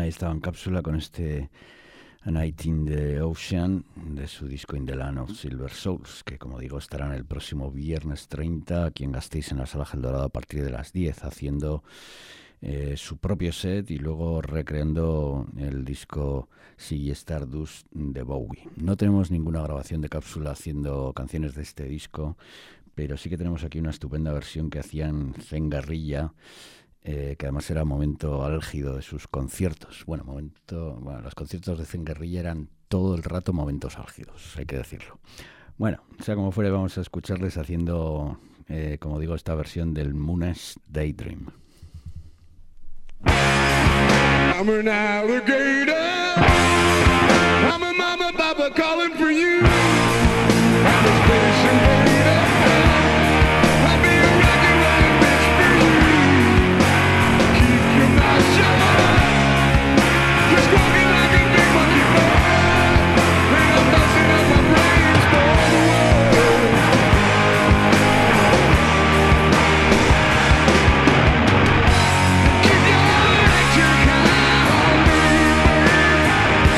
Ahí estaba en cápsula con este A Night in the Ocean de su disco In the Land of Silver Souls, que como digo estarán el próximo viernes 30 aquí en Gasteiz en la Sala Gel Dorado a partir de las 10 haciendo su propio set y luego recreando el disco Ziggy Stardust de Bowie. No tenemos ninguna grabación de cápsula haciendo canciones de este disco, pero sí que tenemos aquí una estupenda versión que hacían Zen Guerrilla, que además era momento álgido de sus conciertos. Bueno, los conciertos de Zen Guerrilla eran todo el rato momentos álgidos, hay que decirlo. Bueno, sea como fuere, vamos a escucharles haciendo, como digo, esta versión del Moon's Daydream. I'm an alligator. I'm a mama, papa calling for you. I'm a space invader. I'll be a rocket running bitch for you. Keep your mouth shut. You're squawking like a big monkey bird. And I'm busting up my brains for the world. Keep your electric eye on me, baby.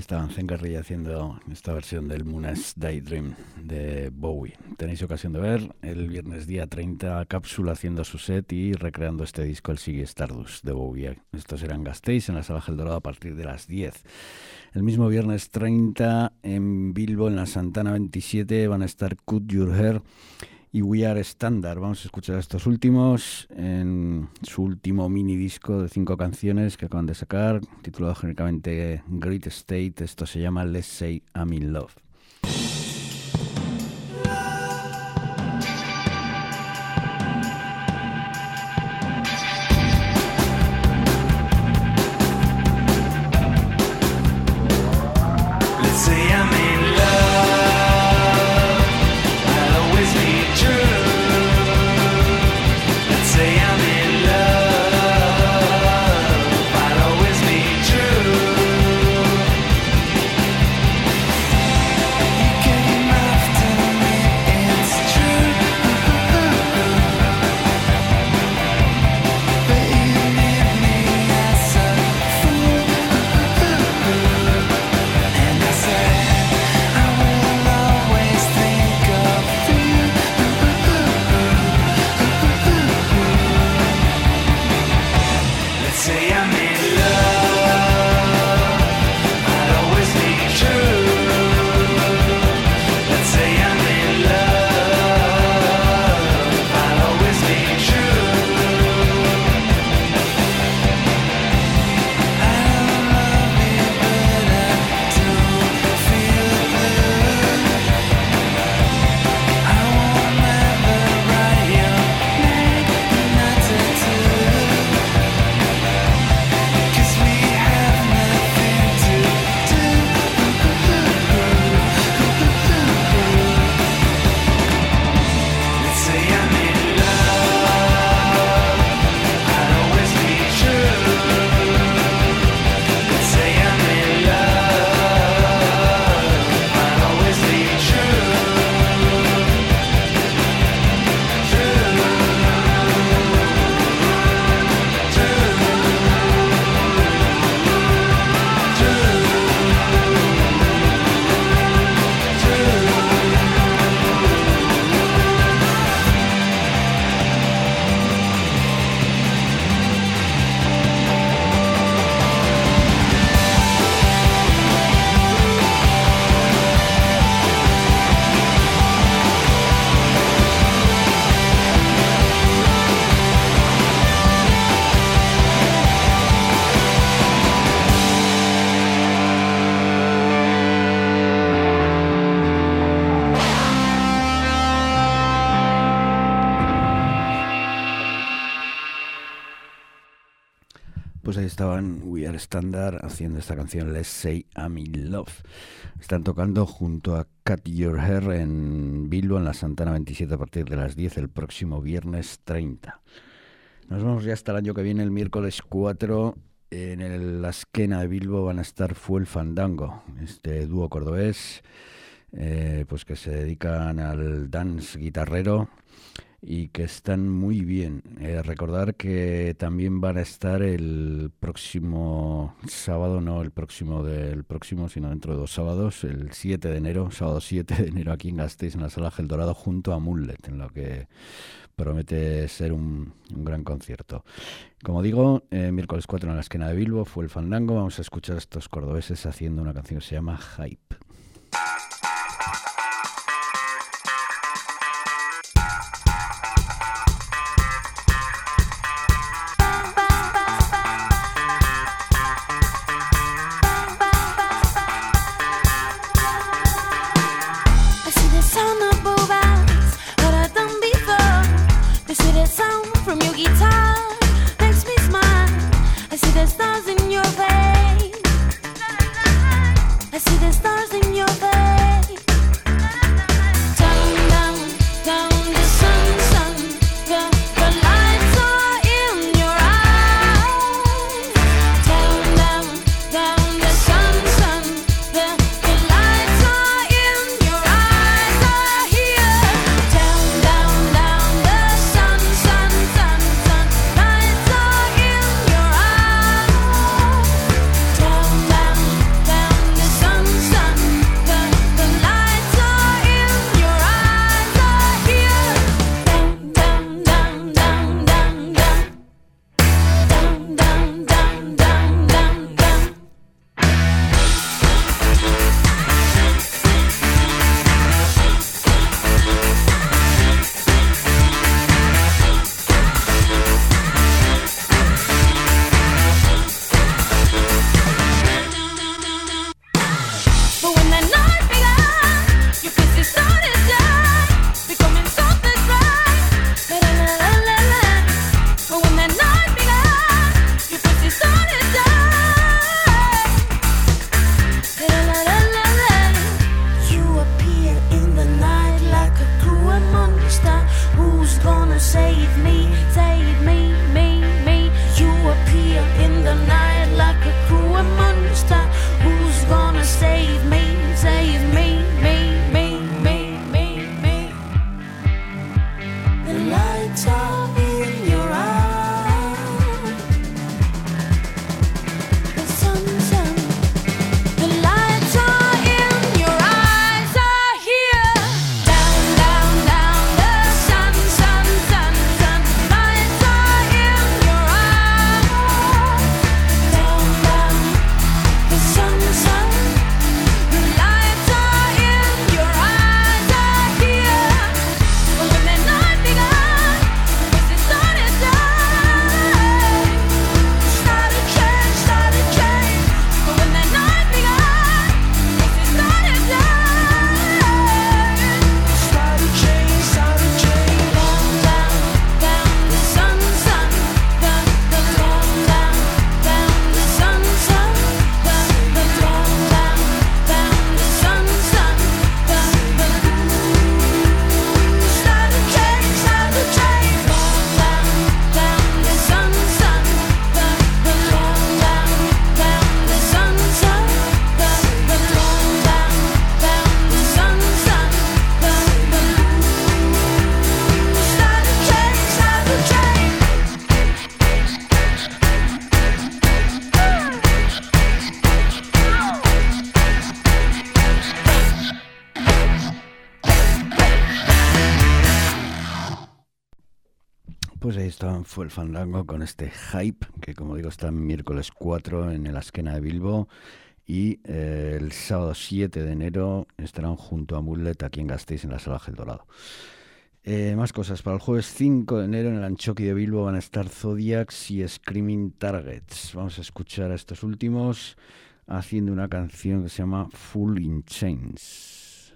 estaban Zen Guerrilla haciendo esta versión del Moon's Daydream de Bowie. Tenéis ocasión de ver el viernes día 30 Cápsula haciendo su set y recreando este disco, el Ziggy Stardust de Bowie. Estos eran Gasteiz en la Sala Gel Dorado a partir de las 10. El mismo viernes 30 en Bilbo, en la Santana 27, van a estar Cut Your Hair y We Are Standard. Vamos a escuchar a estos últimos en su último mini disco de 5 canciones que acaban de sacar, titulado genéricamente Great State. Esto se llama Let's Say I'm in Love. Let's say I'm in love, I'll always be true. Let's say I'm in love, I'll always be true. You came after me, it's true. But you leave me as a fool. And I said, I will always think of you. Let's say I'm in love, I'll always be true. Let's say I'm in love, I'll always be true. I don't love you, but I don't feel blue. I won't ever write your name in a tattoo, 'cause we have nothing to do. Let's say I'm in love, I'll always be true. Let's say I'm in love, I'll always be true. Pues ahí estaban We Are Standard haciendo esta canción Let's Say I'm in Love. Están tocando junto a Cut Your Hair en Bilbo, en la Santana 27, a partir de las 10 el próximo viernes 30. Nos vamos ya hasta el año que viene, el miércoles 4. La esquena de Bilbo van a estar Fuel Fandango, este dúo cordobés pues que se dedican al dance guitarrero y que están muy bien. Recordar que también van a estar el próximo sábado, no el próximo del próximo, sino dentro de 2 sábados, el 7 de enero, sábado 7 de enero aquí en Gasteiz, en la Sala Gel Dorado, junto a Moonlet, en lo que promete ser un gran concierto. Como digo, miércoles 4 en la esquena de Bilbo fue el Fandango. Vamos a escuchar a estos cordobeses haciendo una canción que se llama Hype. I see the sound of boobas, but I've done before. They see the sound from your guitar, makes me smile. I see the stars in your face. I see the stars in your face. Down, down, down the sun, sun. The lights are in your eyes. Down, down, down the sun, sun. The lights are in your eyes. I hear down, down, down the sun, sun, sun, sun. Lights are in your eyes. Down, down, down the sun. Pues ahí estaban, fue el Fandango con este Hype, que como digo está miércoles 4 en el Azkena de Bilbo, y el sábado 7 de enero estarán junto a Mullet aquí en Gasteiz en la Sala Gel Dorado. Más cosas, para el jueves 5 de enero en el Antxoki de Bilbo van a estar Zodiacs y Screaming Targets. Vamos a escuchar a estos últimos haciendo una canción que se llama Full in Chains.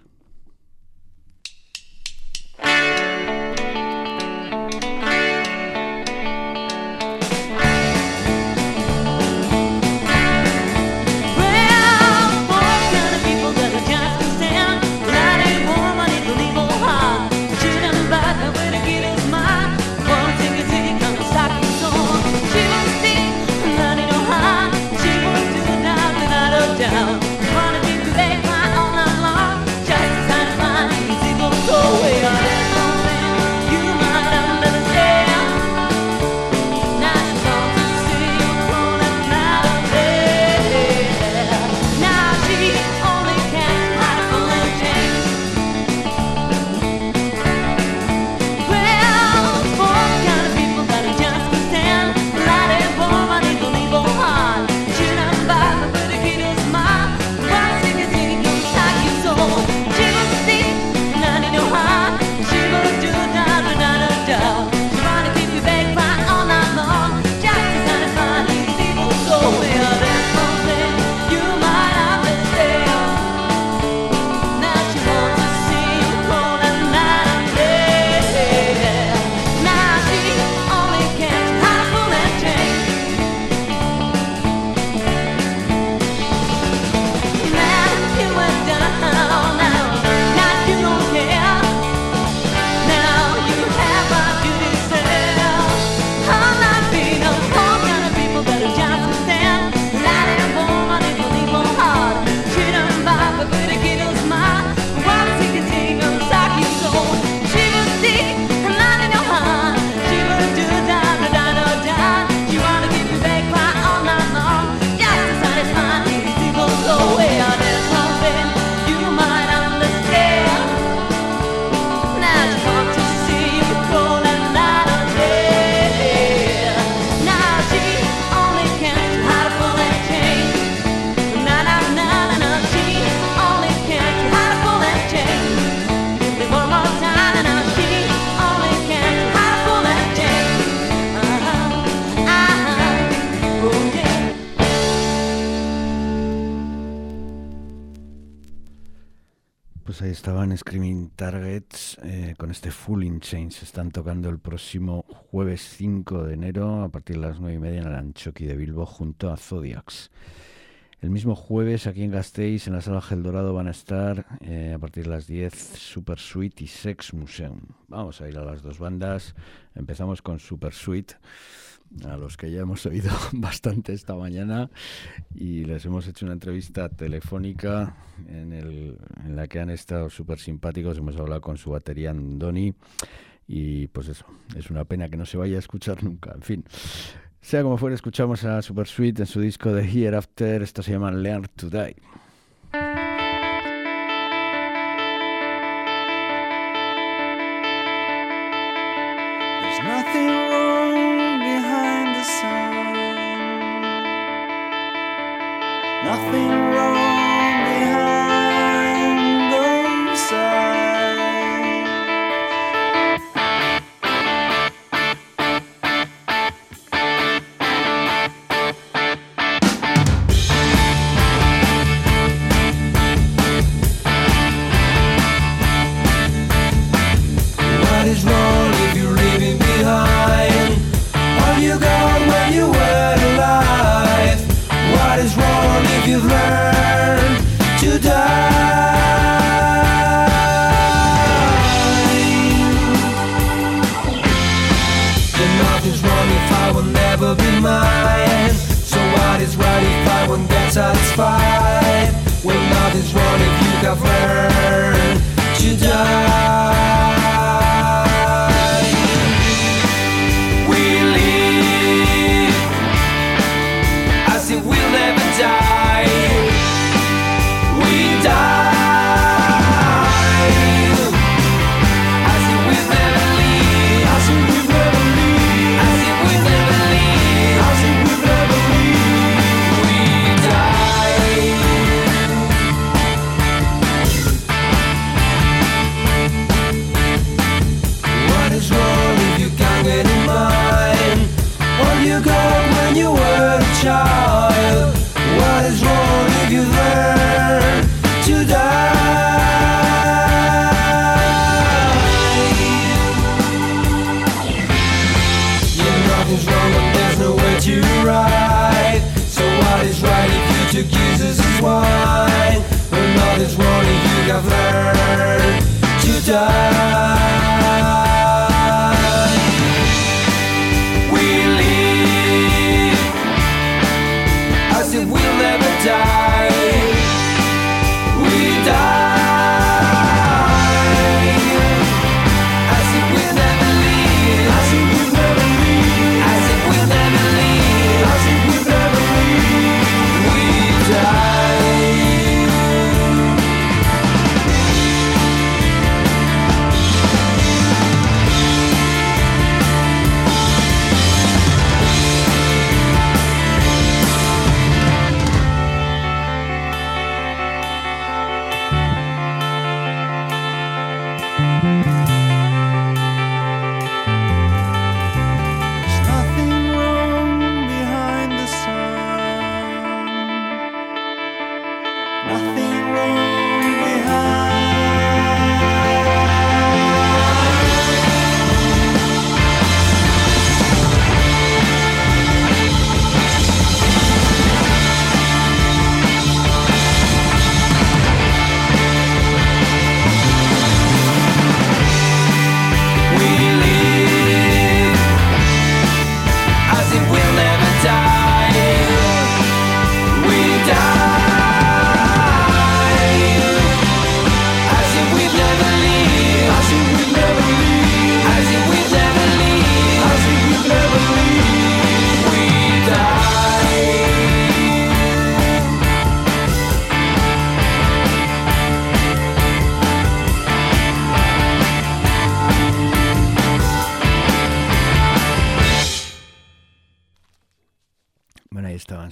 Pues ahí estaban Screaming Targets con este Full in Chains. Están tocando el próximo jueves 5 de enero a partir de las 9:30 en el Antxoki de Bilbo junto a Zodiacs. El mismo jueves aquí en Gasteiz en la Sala Gel Dorado van a estar a partir de las 10 Super Sweet y Sex Museum. Vamos a ir a las dos bandas. Empezamos con Super Sweet, a los que ya hemos oído bastante esta mañana, y les hemos hecho una entrevista telefónica en la que han estado súper simpáticos. Hemos hablado con su batería Andoni y pues eso, es una pena que no se vaya a escuchar nunca. En fin, sea como fuera, escuchamos a Super Sweet en su disco de Hereafter. Esto se llama Learn to Die. There's nothing wrong behind the sun. Nothing wrong behind those eyes. What is wrong if you're leaving behind all you got when you were alive? What is wrong if you've learned to die? Then nothing's wrong if I will never be mine. So what is right if I won't get satisfied? Well, nothing's wrong if you have learned to die. We live as if we'll never die. We die as if we'll never leave. As if we'll never leave.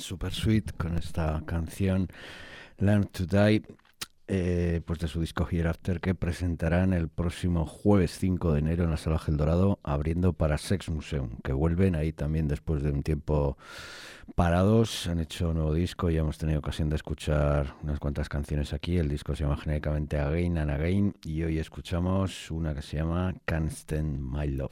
Super Sweet con esta canción Learn to Die, pues de su disco Hereafter, que presentarán el próximo jueves 5 de enero en la Sala El Dorado, abriendo para Sex Museum, que vuelven ahí también después de un tiempo parados. Han hecho un nuevo disco y hemos tenido ocasión de escuchar unas cuantas canciones aquí. El disco se llama genéricamente Again and Again y hoy escuchamos una que se llama Can't Stand My Love.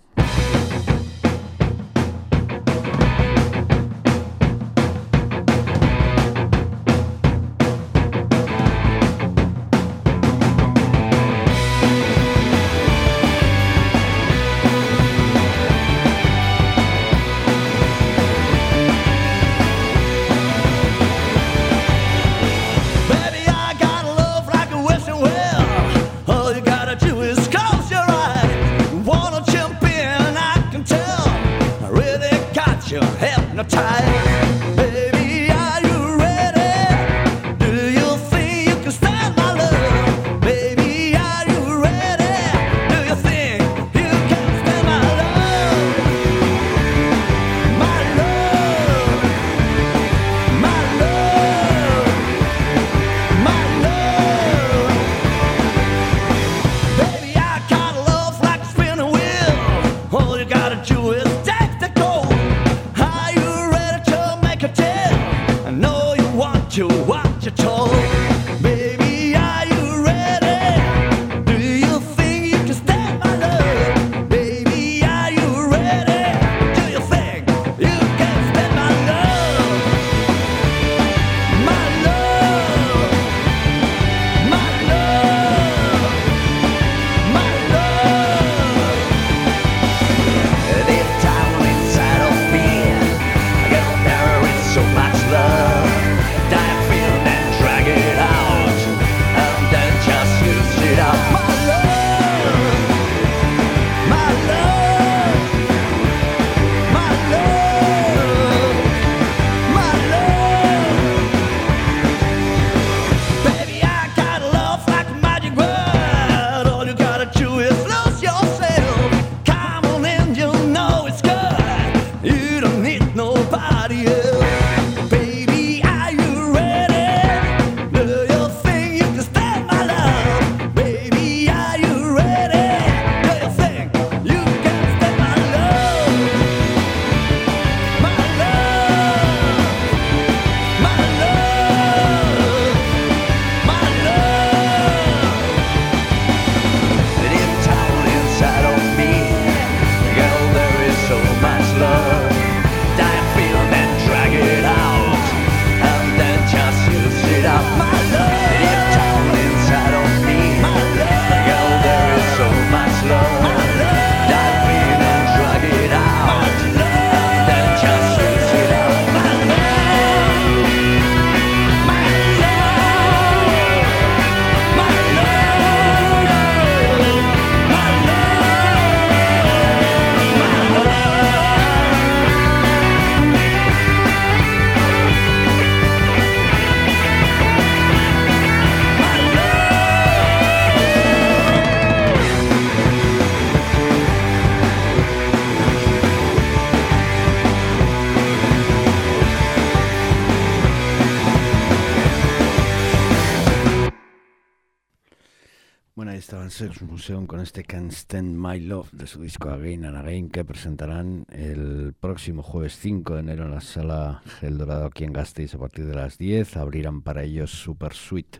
Sex Museum con este Can't Stand My Love de su disco Again and Again, que presentarán el próximo jueves 5 de enero en la Sala El Dorado aquí en Gasteiz a partir de las 10. Abrirán para ellos Super Sweet.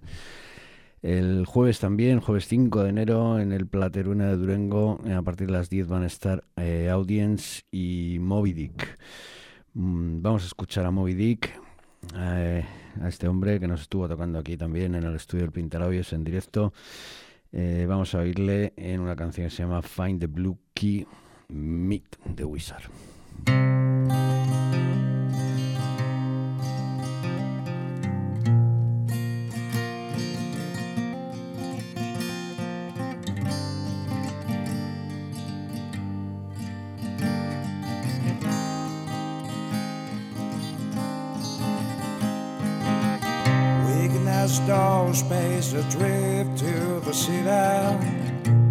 El jueves también, jueves 5 de enero, en el Plateruna de Durango, a partir de las 10 van a estar Audience y Moby Dick. Vamos a escuchar a Moby Dick, a este hombre que nos estuvo tocando aquí también en el estudio del Pintalabios en directo. Vamos a oírle en una canción que se llama Find the Blue Key, Meet the Wizard. Star space adrift to the city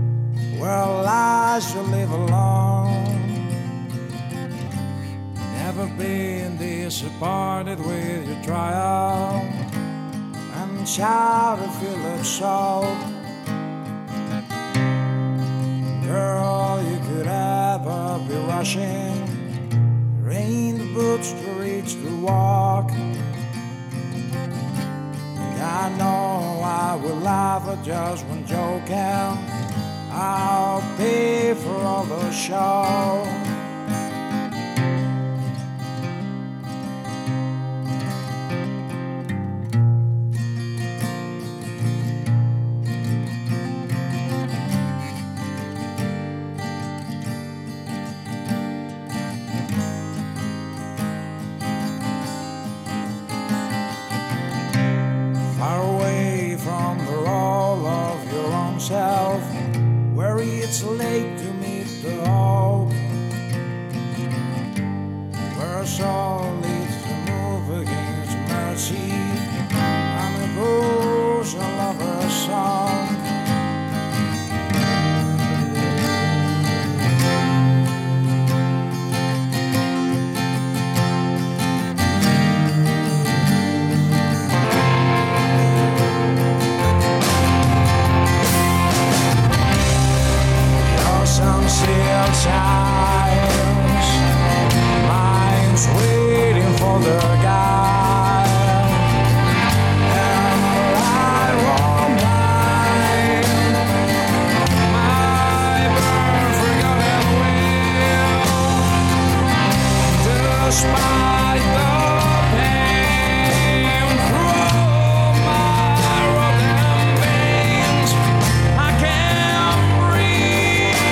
where lies shall live alone. Never been disappointed with your trial, and shout to Philip Salt. Girl, you could ever be rushing, rain the boots to reach the walk. I know I will laugh at just one joke, and I'll pay for all the show. Where it's late to meet the hope, where soul leads to move against mercy, and it goes a lover's song. Times, minds waiting for the guy, and I won't mind. My burn forgotten will, despite the pain through my rotten veins, I can't breathe.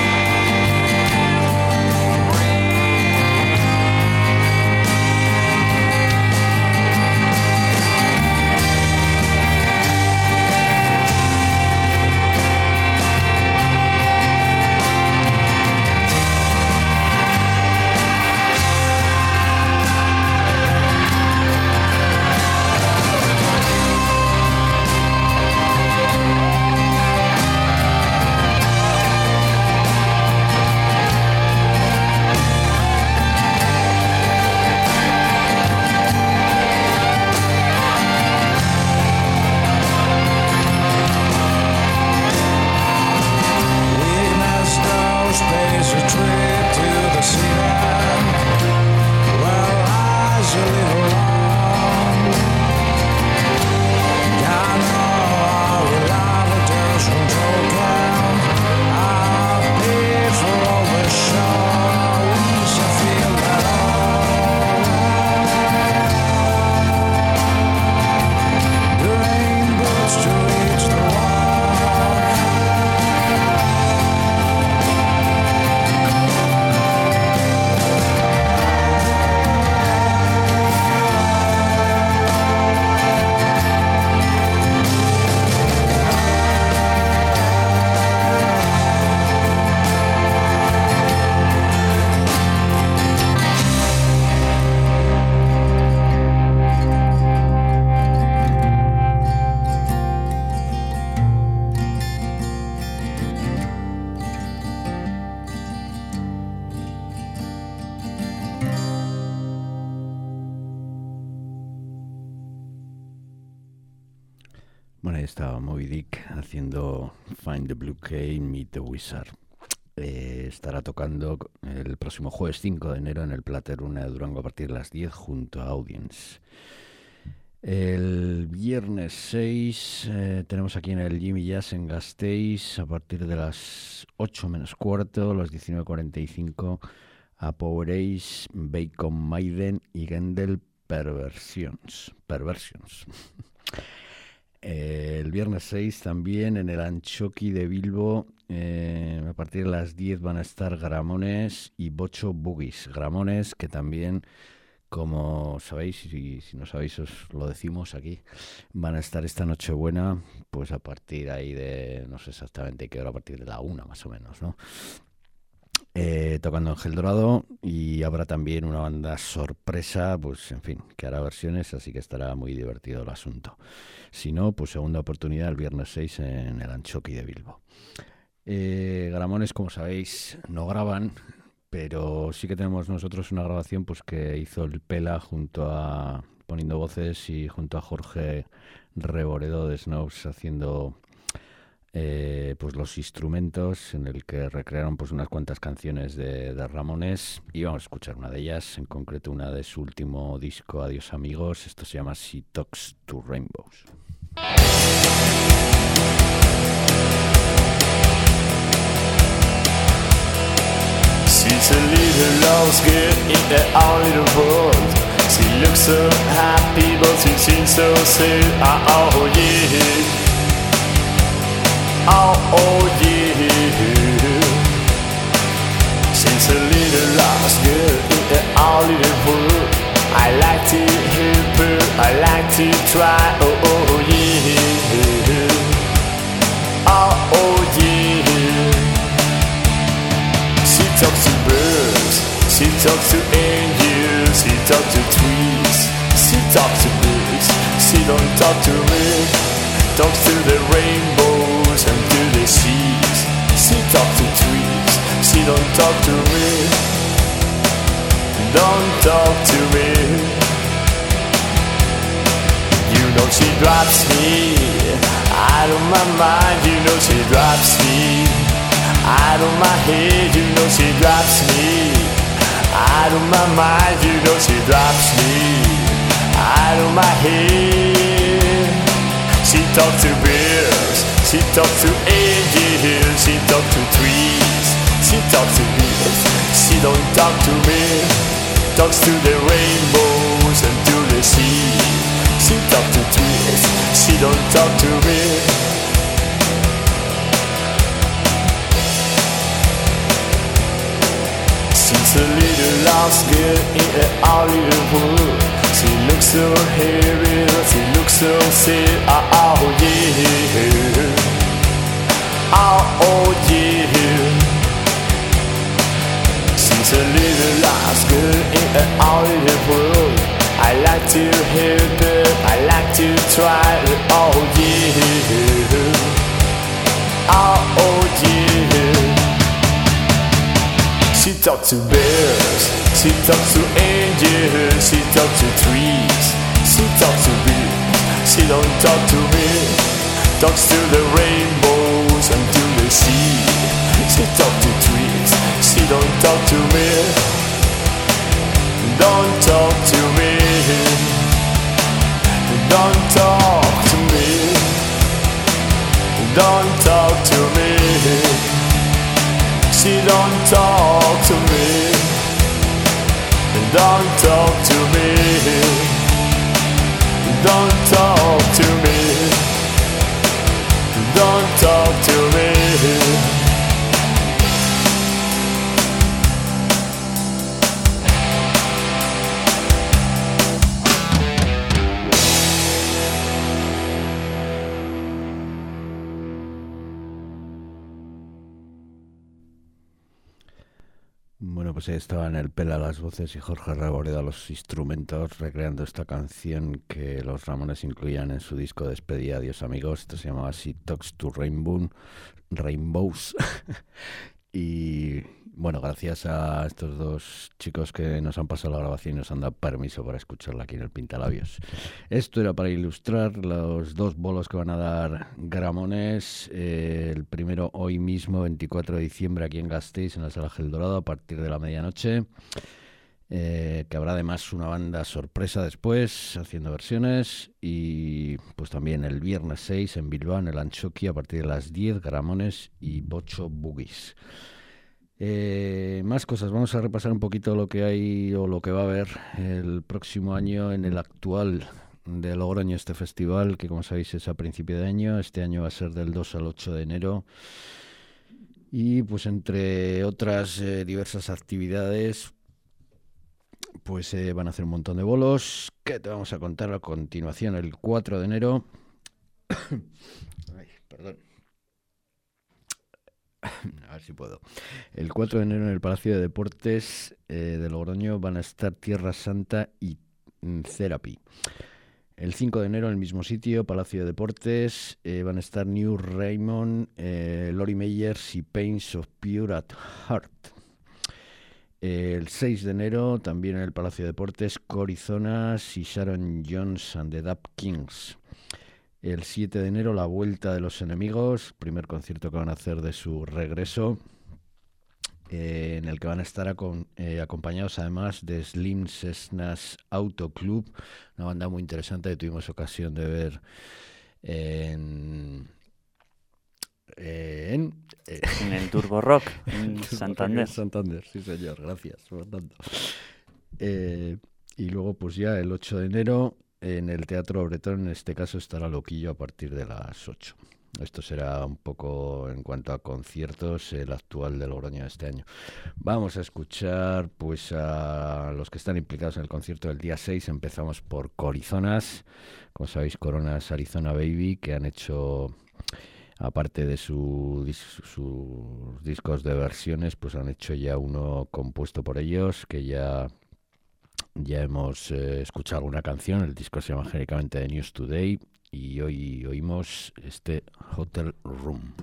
Bueno, ahí estaba Moby Dick haciendo Find the Blue Key, Meet the Wizard. Estará tocando el próximo jueves 5 de enero en el Plateruna de Durango a partir de las 10 junto a Audience. El viernes 6 tenemos aquí en el Jimmy Jazz en Gasteiz a partir de las 8 menos cuarto, las 19:45 a Power Ace, Bacon Maiden y Gendel Perversions. El viernes 6 también en el Anchoqui de Bilbo, a partir de las 10 van a estar Gramones y Bocho Boogies. Gramones que también, como sabéis, y si no sabéis os lo decimos aquí, van a estar esta Nochebuena, pues a partir ahí de, no sé exactamente qué hora, a partir de la 1 más o menos, ¿no? Tocando en Gel Dorado, y habrá también una banda sorpresa, pues en fin, que hará versiones, así que estará muy divertido el asunto. Si no, pues segunda oportunidad el viernes 6 en el Anchoqui de Bilbo. Gramones, como sabéis, no graban, pero sí que tenemos nosotros una grabación pues que hizo el Pela junto a poniendo voces y junto a Jorge Reboredo de Snobs haciendo pues los instrumentos, en el que recrearon pues unas cuantas canciones de Ramones, y vamos a escuchar una de ellas, en concreto una de su último disco, Adiós Amigos. Esto se llama She Talks to Rainbows. She's a little lost girl in her own little world. She looks so happy, but she seems so sad. Oh yeah, oh yeah. She's a little lost girl in her own little world. I like to help her, I like to try. Oh yeah, oh yeah. She talks to birds, she talks to angels, she talks to trees, she talks to birds, she don't talk to me. Talks to the rainbows and to the seas. She talks to trees, she don't talk to me. Don't talk to me. You know she drops me out of my mind. You know she drops me out of my head. You know she drops me out of my mind. You know she drops me out of my head. She talks to birds, she talks to angels, she talks to trees, she talks to birds, she don't talk to me. Talks to the rainbows and to the sea. She talks to trees, she don't talk to me. She's a little lost girl in her own little world. She looks so hairy, she looks so sad. Oh yeah, oh yeah. She's a little lost girl in her own little world. I like to help her, I like to try. Oh yeah, oh yeah. She talks to birds, she talks to angels, she talks to trees, she talks to birds, she don't talk to me. Talks to the rainbows and to the sea. She talks to trees, she don't talk to me. Don't talk to me. Don't talk to me. Don't talk to me. She don't talk to me. Don't talk to me. Don't talk to me. Don't talk to me. Bueno, pues ahí estaban el Pela a las voces y Jorge Reboredo a los instrumentos, recreando esta canción que los Ramones incluían en su disco de despedida, Adiós Amigos. Esto se llamaba She Talks to Rainbows. Y bueno, gracias a estos dos chicos que nos han pasado la grabación y nos han dado permiso para escucharla aquí en el Pintalabios. Esto era para ilustrar los dos bolos que van a dar Ramones. El primero hoy mismo, 24 de diciembre, aquí en Gasteiz, en la Sala Gel Dorado, a partir de la medianoche. Que habrá además una banda sorpresa después, haciendo versiones. Y pues también el viernes 6 en Bilbao, en el Anchoqui, a partir de las 10, Ramones y Bocho Boogies. Más cosas, vamos a repasar un poquito lo que hay o lo que va a haber el próximo año en el actual de Logroño, este festival, que como sabéis es a principio de año. Este año va a ser del 2 al 8 de enero. Y pues entre otras diversas actividades, pues van a hacer un montón de bolos que te vamos a contar a continuación. El 4 de enero Ay, perdón. A ver si puedo. El 4 de enero en el Palacio de Deportes de Logroño van a estar Tierra Santa y Therapy. El 5 de enero en el mismo sitio, Palacio de Deportes, van a estar New Raymond, Lori Meyers y Pains of Pure at Heart. El 6 de enero, también en el Palacio de Deportes, Cory Zonas y Sharon Jones and the Dap Kings. El 7 de enero, La Vuelta de los Enemigos, primer concierto que van a hacer de su regreso, en el que van a estar acompañados además de Slim Cessna's Auto Club, una banda muy interesante que tuvimos ocasión de ver en el Turbo Rock en Santander. Santander, sí señor, gracias por tanto. Y luego pues ya el 8 de enero en el Teatro Bretón, en este caso estará Loquillo a partir de las 8. Esto será un poco, en cuanto a conciertos, el actual de Logroño de este año. Vamos a escuchar pues a los que están implicados en el concierto del día 6. Empezamos por Cory Zonas, como sabéis, Coronas Arizona Baby, que han hecho, aparte de sus discos de versiones, pues han hecho ya uno compuesto por ellos, que ya hemos escuchado una canción. El disco se llama genéricamente The News Today y hoy oímos este Hotel Room.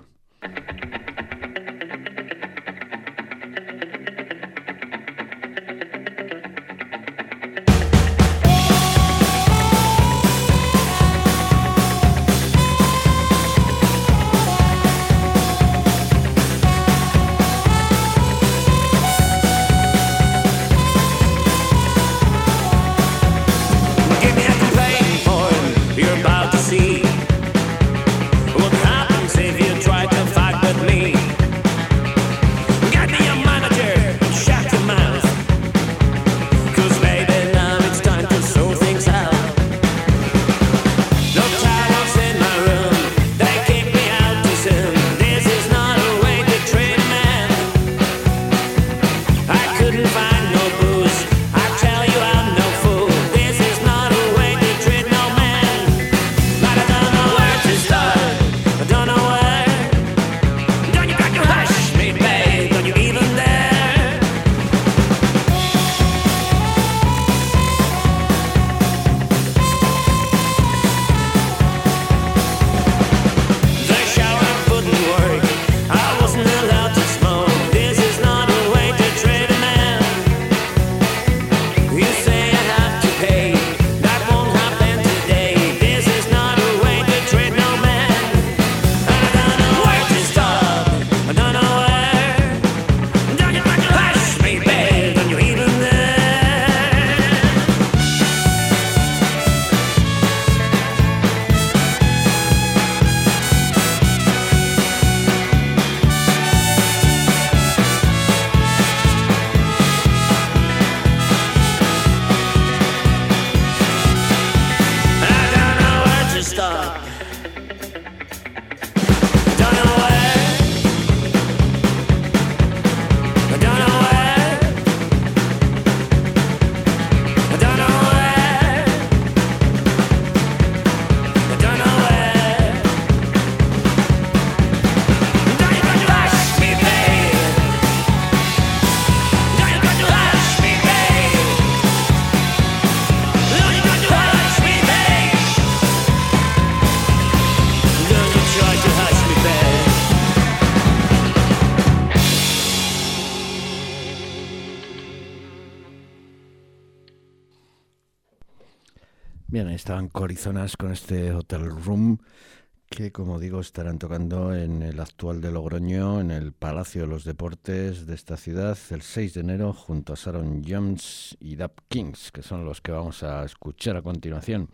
Bien, ahí estaban Cory Zonas con este Hotel Room, que como digo estarán tocando en el actual de Logroño, en el Palacio de los Deportes de esta ciudad, el 6 de enero, junto a Sharon Jones y Dap Kings, que son los que vamos a escuchar a continuación.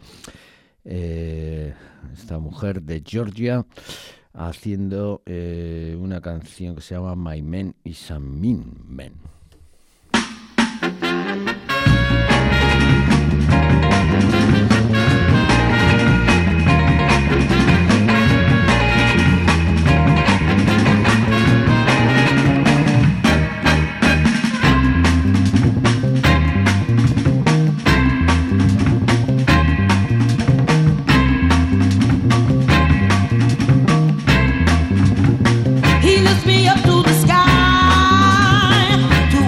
Esta mujer de Georgia haciendo una canción que se llama My Man is a Mean Man. He lifts me up to the sky, to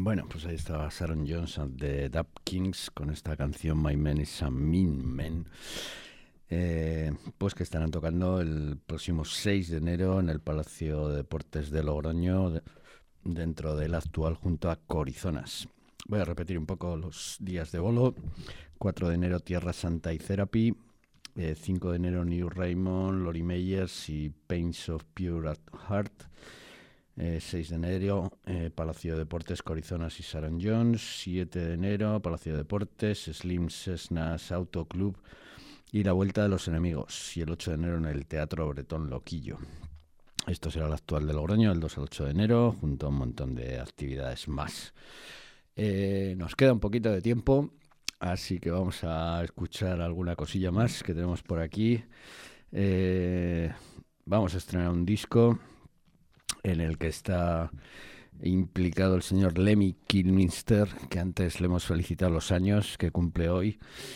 Bueno, pues ahí estaba Sharon Jones de Dap Kings con esta canción My Man is a Mean Man. Pues que estarán tocando el próximo 6 de enero en el Palacio de Deportes de Logroño, dentro del actual, junto a Corizonas. Voy a repetir un poco los días de bolo. 4 de enero Tierra Santa y Therapy. 5 de enero New Raymond, Lori Meyers y Pains of Pure at Heart. 6 de enero Palacio de Deportes, Corizonas y Sharon Jones. 7 de enero Palacio de Deportes, Slim Cessnas Auto Club y La Vuelta de los Enemigos. Y el 8 de enero en el Teatro Bretón Loquillo. Esto será el actual de Logroño, el 2 al 8 de enero, junto a un montón de actividades más. Nos queda un poquito de tiempo, así que vamos a escuchar alguna cosilla más que tenemos por aquí. Vamos a estrenar un disco en el que está implicado el señor Lemmy Kilmister, que antes le hemos felicitado los años que cumple hoy.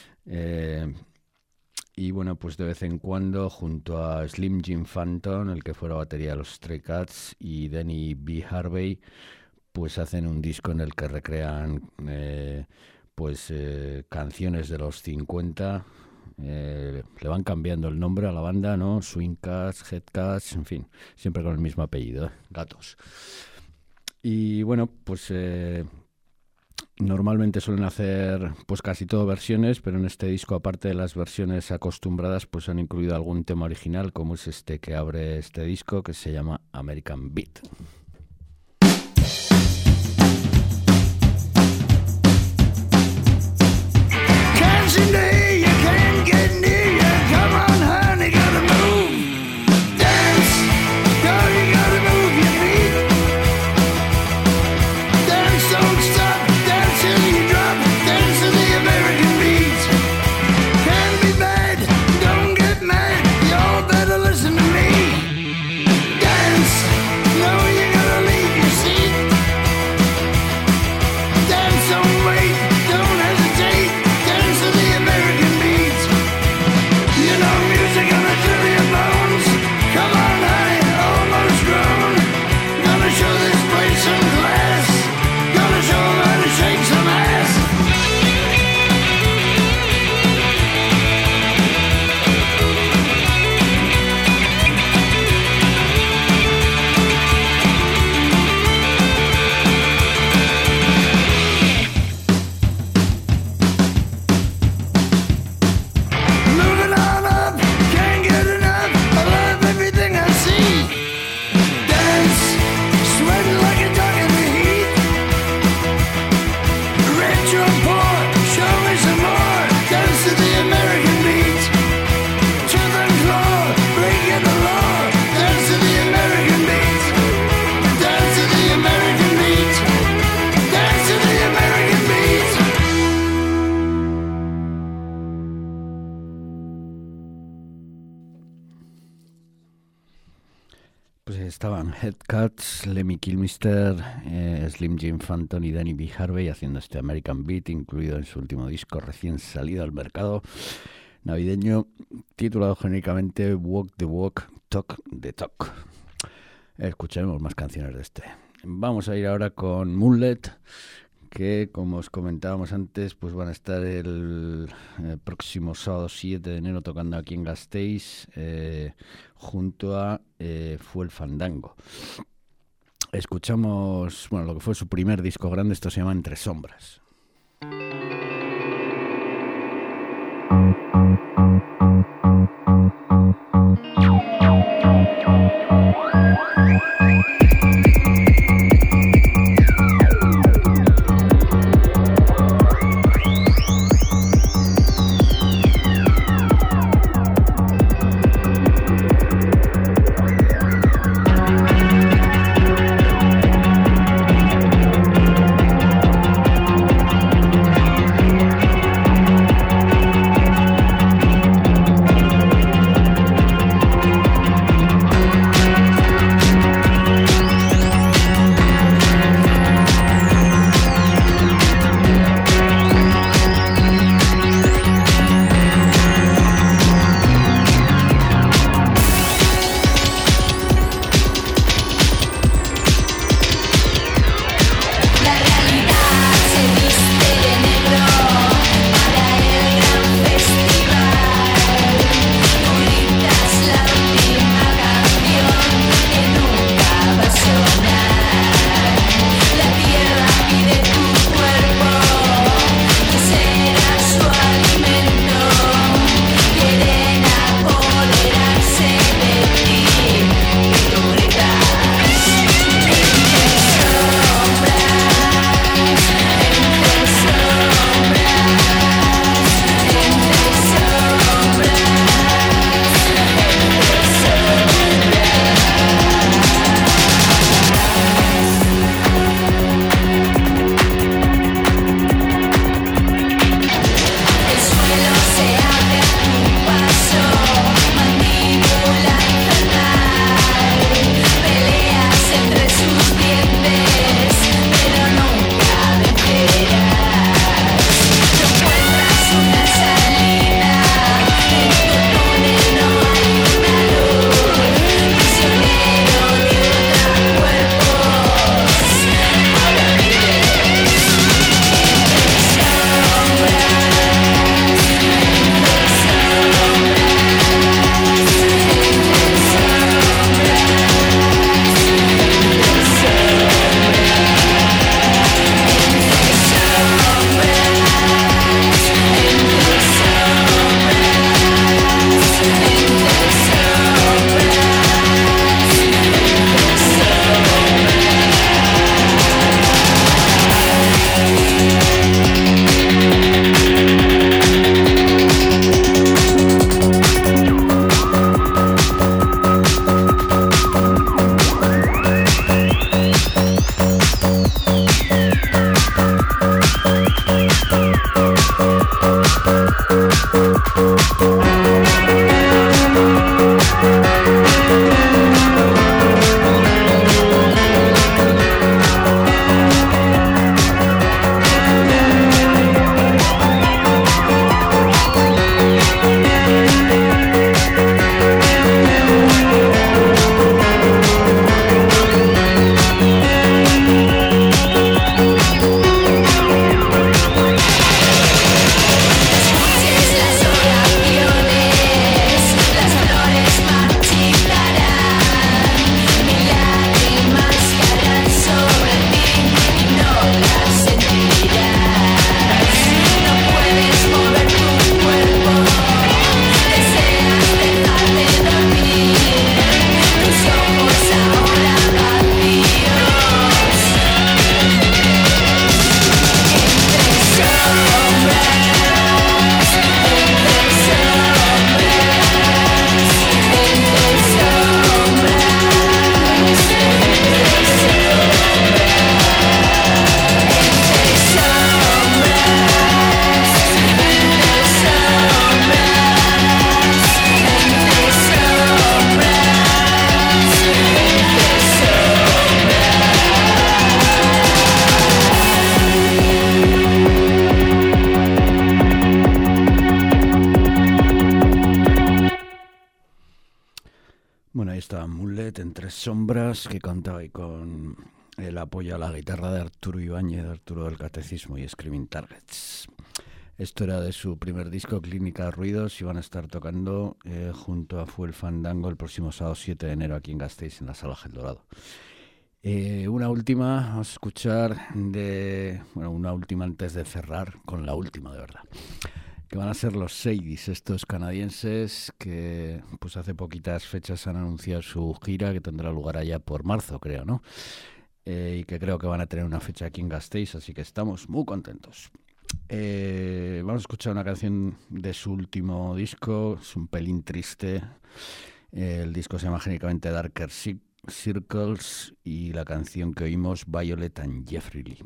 Y bueno, pues de vez en cuando, junto a Slim Jim Phantom, el que fuera batería de los Stray Cats, y Denny B. Harvey, pues hacen un disco en el que recrean canciones de los 50. Le van cambiando el nombre a la banda, ¿no? Swing Cats, Head Cats, en fin, siempre con el mismo apellido, Gatos. Y bueno, pues normalmente suelen hacer pues casi todo versiones, pero en este disco, aparte de las versiones acostumbradas, pues han incluido algún tema original, como es este que abre este disco, que se llama American Beat. Estaban Head Cats, Lemmy Kilmister, Slim Jim Phantom y Denny B. Harvey haciendo este American Beat, incluido en su último disco recién salido al mercado navideño, titulado genéricamente Walk the Walk, Talk the Talk. Escucharemos más canciones de este. Vamos a ir ahora con Moonlet, que como os comentábamos antes, pues van a estar el próximo sábado 7 de enero tocando aquí en Gasteiz, junto a Fuel Fandango. Escuchamos, bueno, lo que fue su primer disco grande, esto se llama Entre Sombras. Bueno, ahí estaba Mullet en Tres Sombras, que contaba ahí con el apoyo a la guitarra de Arturo Ibáñez, Arturo del Catecismo y Screaming Targets. Esto era de su primer disco, Clínica de Ruidos, y van a estar tocando junto a Fuel Fandango el próximo sábado 7 de enero aquí en Gasteiz, en la Sala Gel Dorado. Una última, vamos a escuchar una última antes de cerrar con la última de verdad, que van a ser los Sadies, estos canadienses que pues hace poquitas fechas han anunciado su gira, que tendrá lugar allá por marzo, creo, ¿no? Y que creo que van a tener una fecha aquí en Gasteiz, así que estamos muy contentos. Vamos a escuchar una canción de su último disco, es un pelín triste. El disco se llama genéricamente Darker Circles y la canción que oímos, Violet and Jeffrey Lee.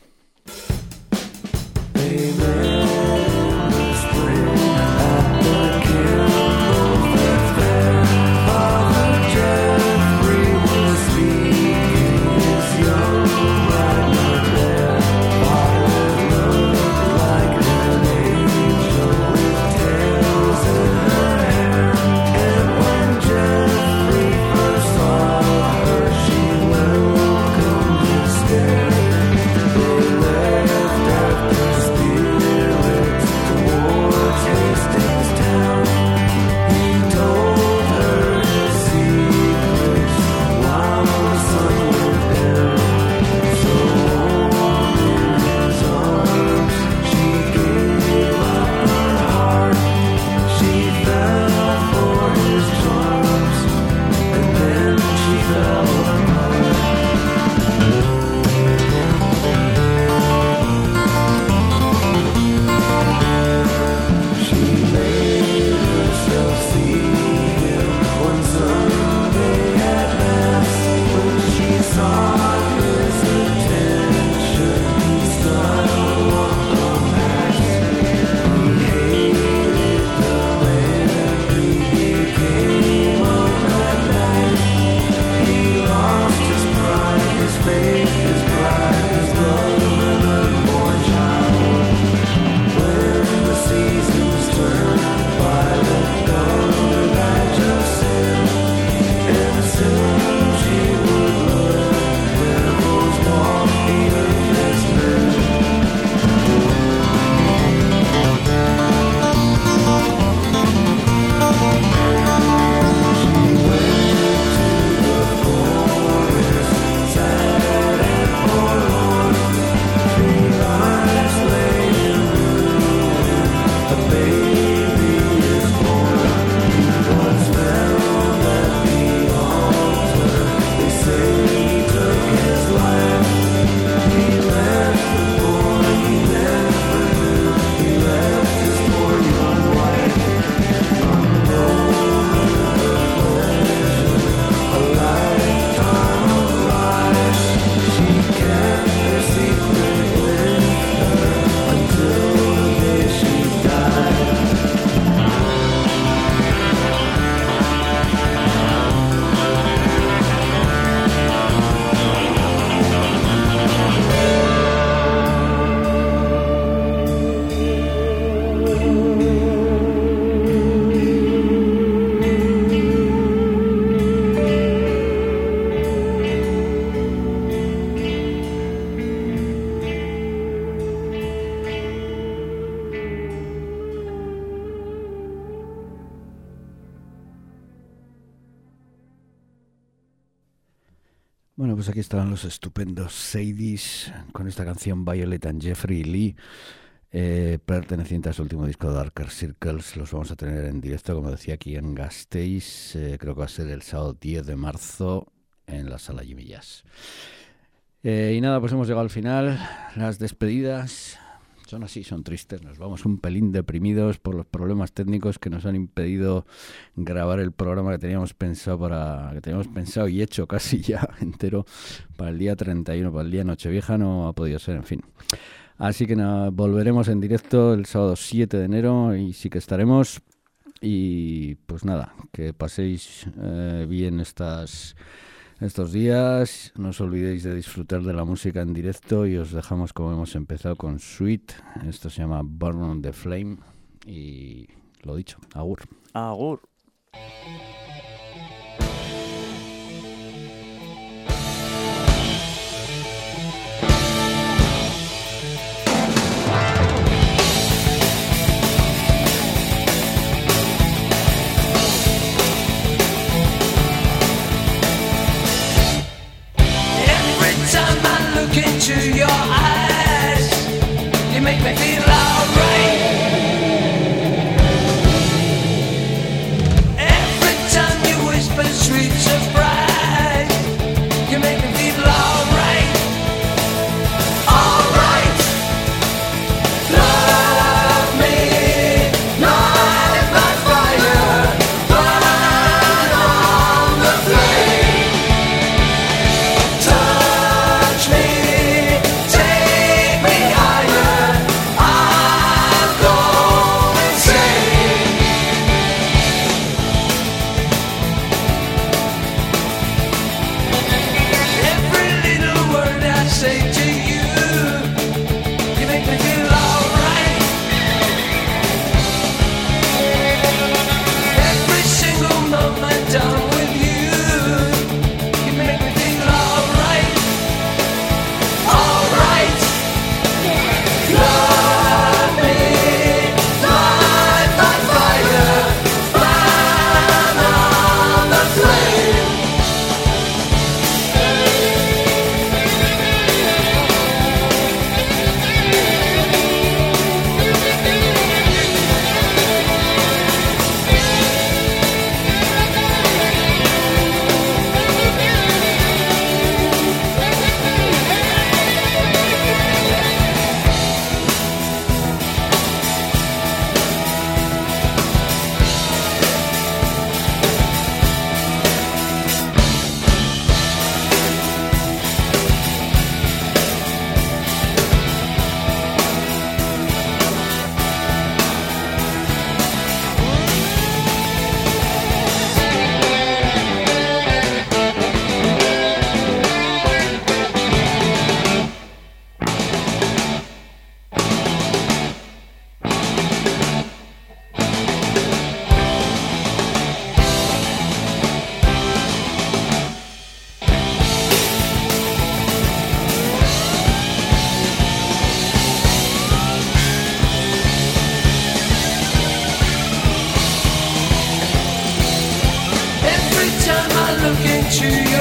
Bueno, pues aquí estaban los estupendos Sadies con esta canción Violet and Jeffrey Lee, perteneciente a su último disco Darker Circles. Los vamos a tener en directo, como decía, aquí en Gasteiz. Creo que va a ser el sábado 10 de marzo en la Sala Jimmy Jazz. Y nada, pues hemos llegado al final. Las despedidas son así, son tristes. Nos vamos un pelín deprimidos por los problemas técnicos que nos han impedido grabar el programa que teníamos pensado y hecho casi ya entero para el día 31, para el día Nochevieja. No ha podido ser, en fin. Así que nada, volveremos en directo el sábado 7 de enero y sí que estaremos. Y pues nada, que paséis bien estos días. No os olvidéis de disfrutar de la música en directo y os dejamos como hemos empezado con Sweet. Esto se llama Burn on the Flame y lo dicho, agur. Agur. surprise. You make me feel alright. Alright. Love me, light my fire, burn on the flame. Touch me, take me higher, I'll go insane. Every little word I say to you, you make me feel alright. Every single moment I'm with you, you make me feel alright. Alright. Love me, light my fire, burn on the flame. Every time I look into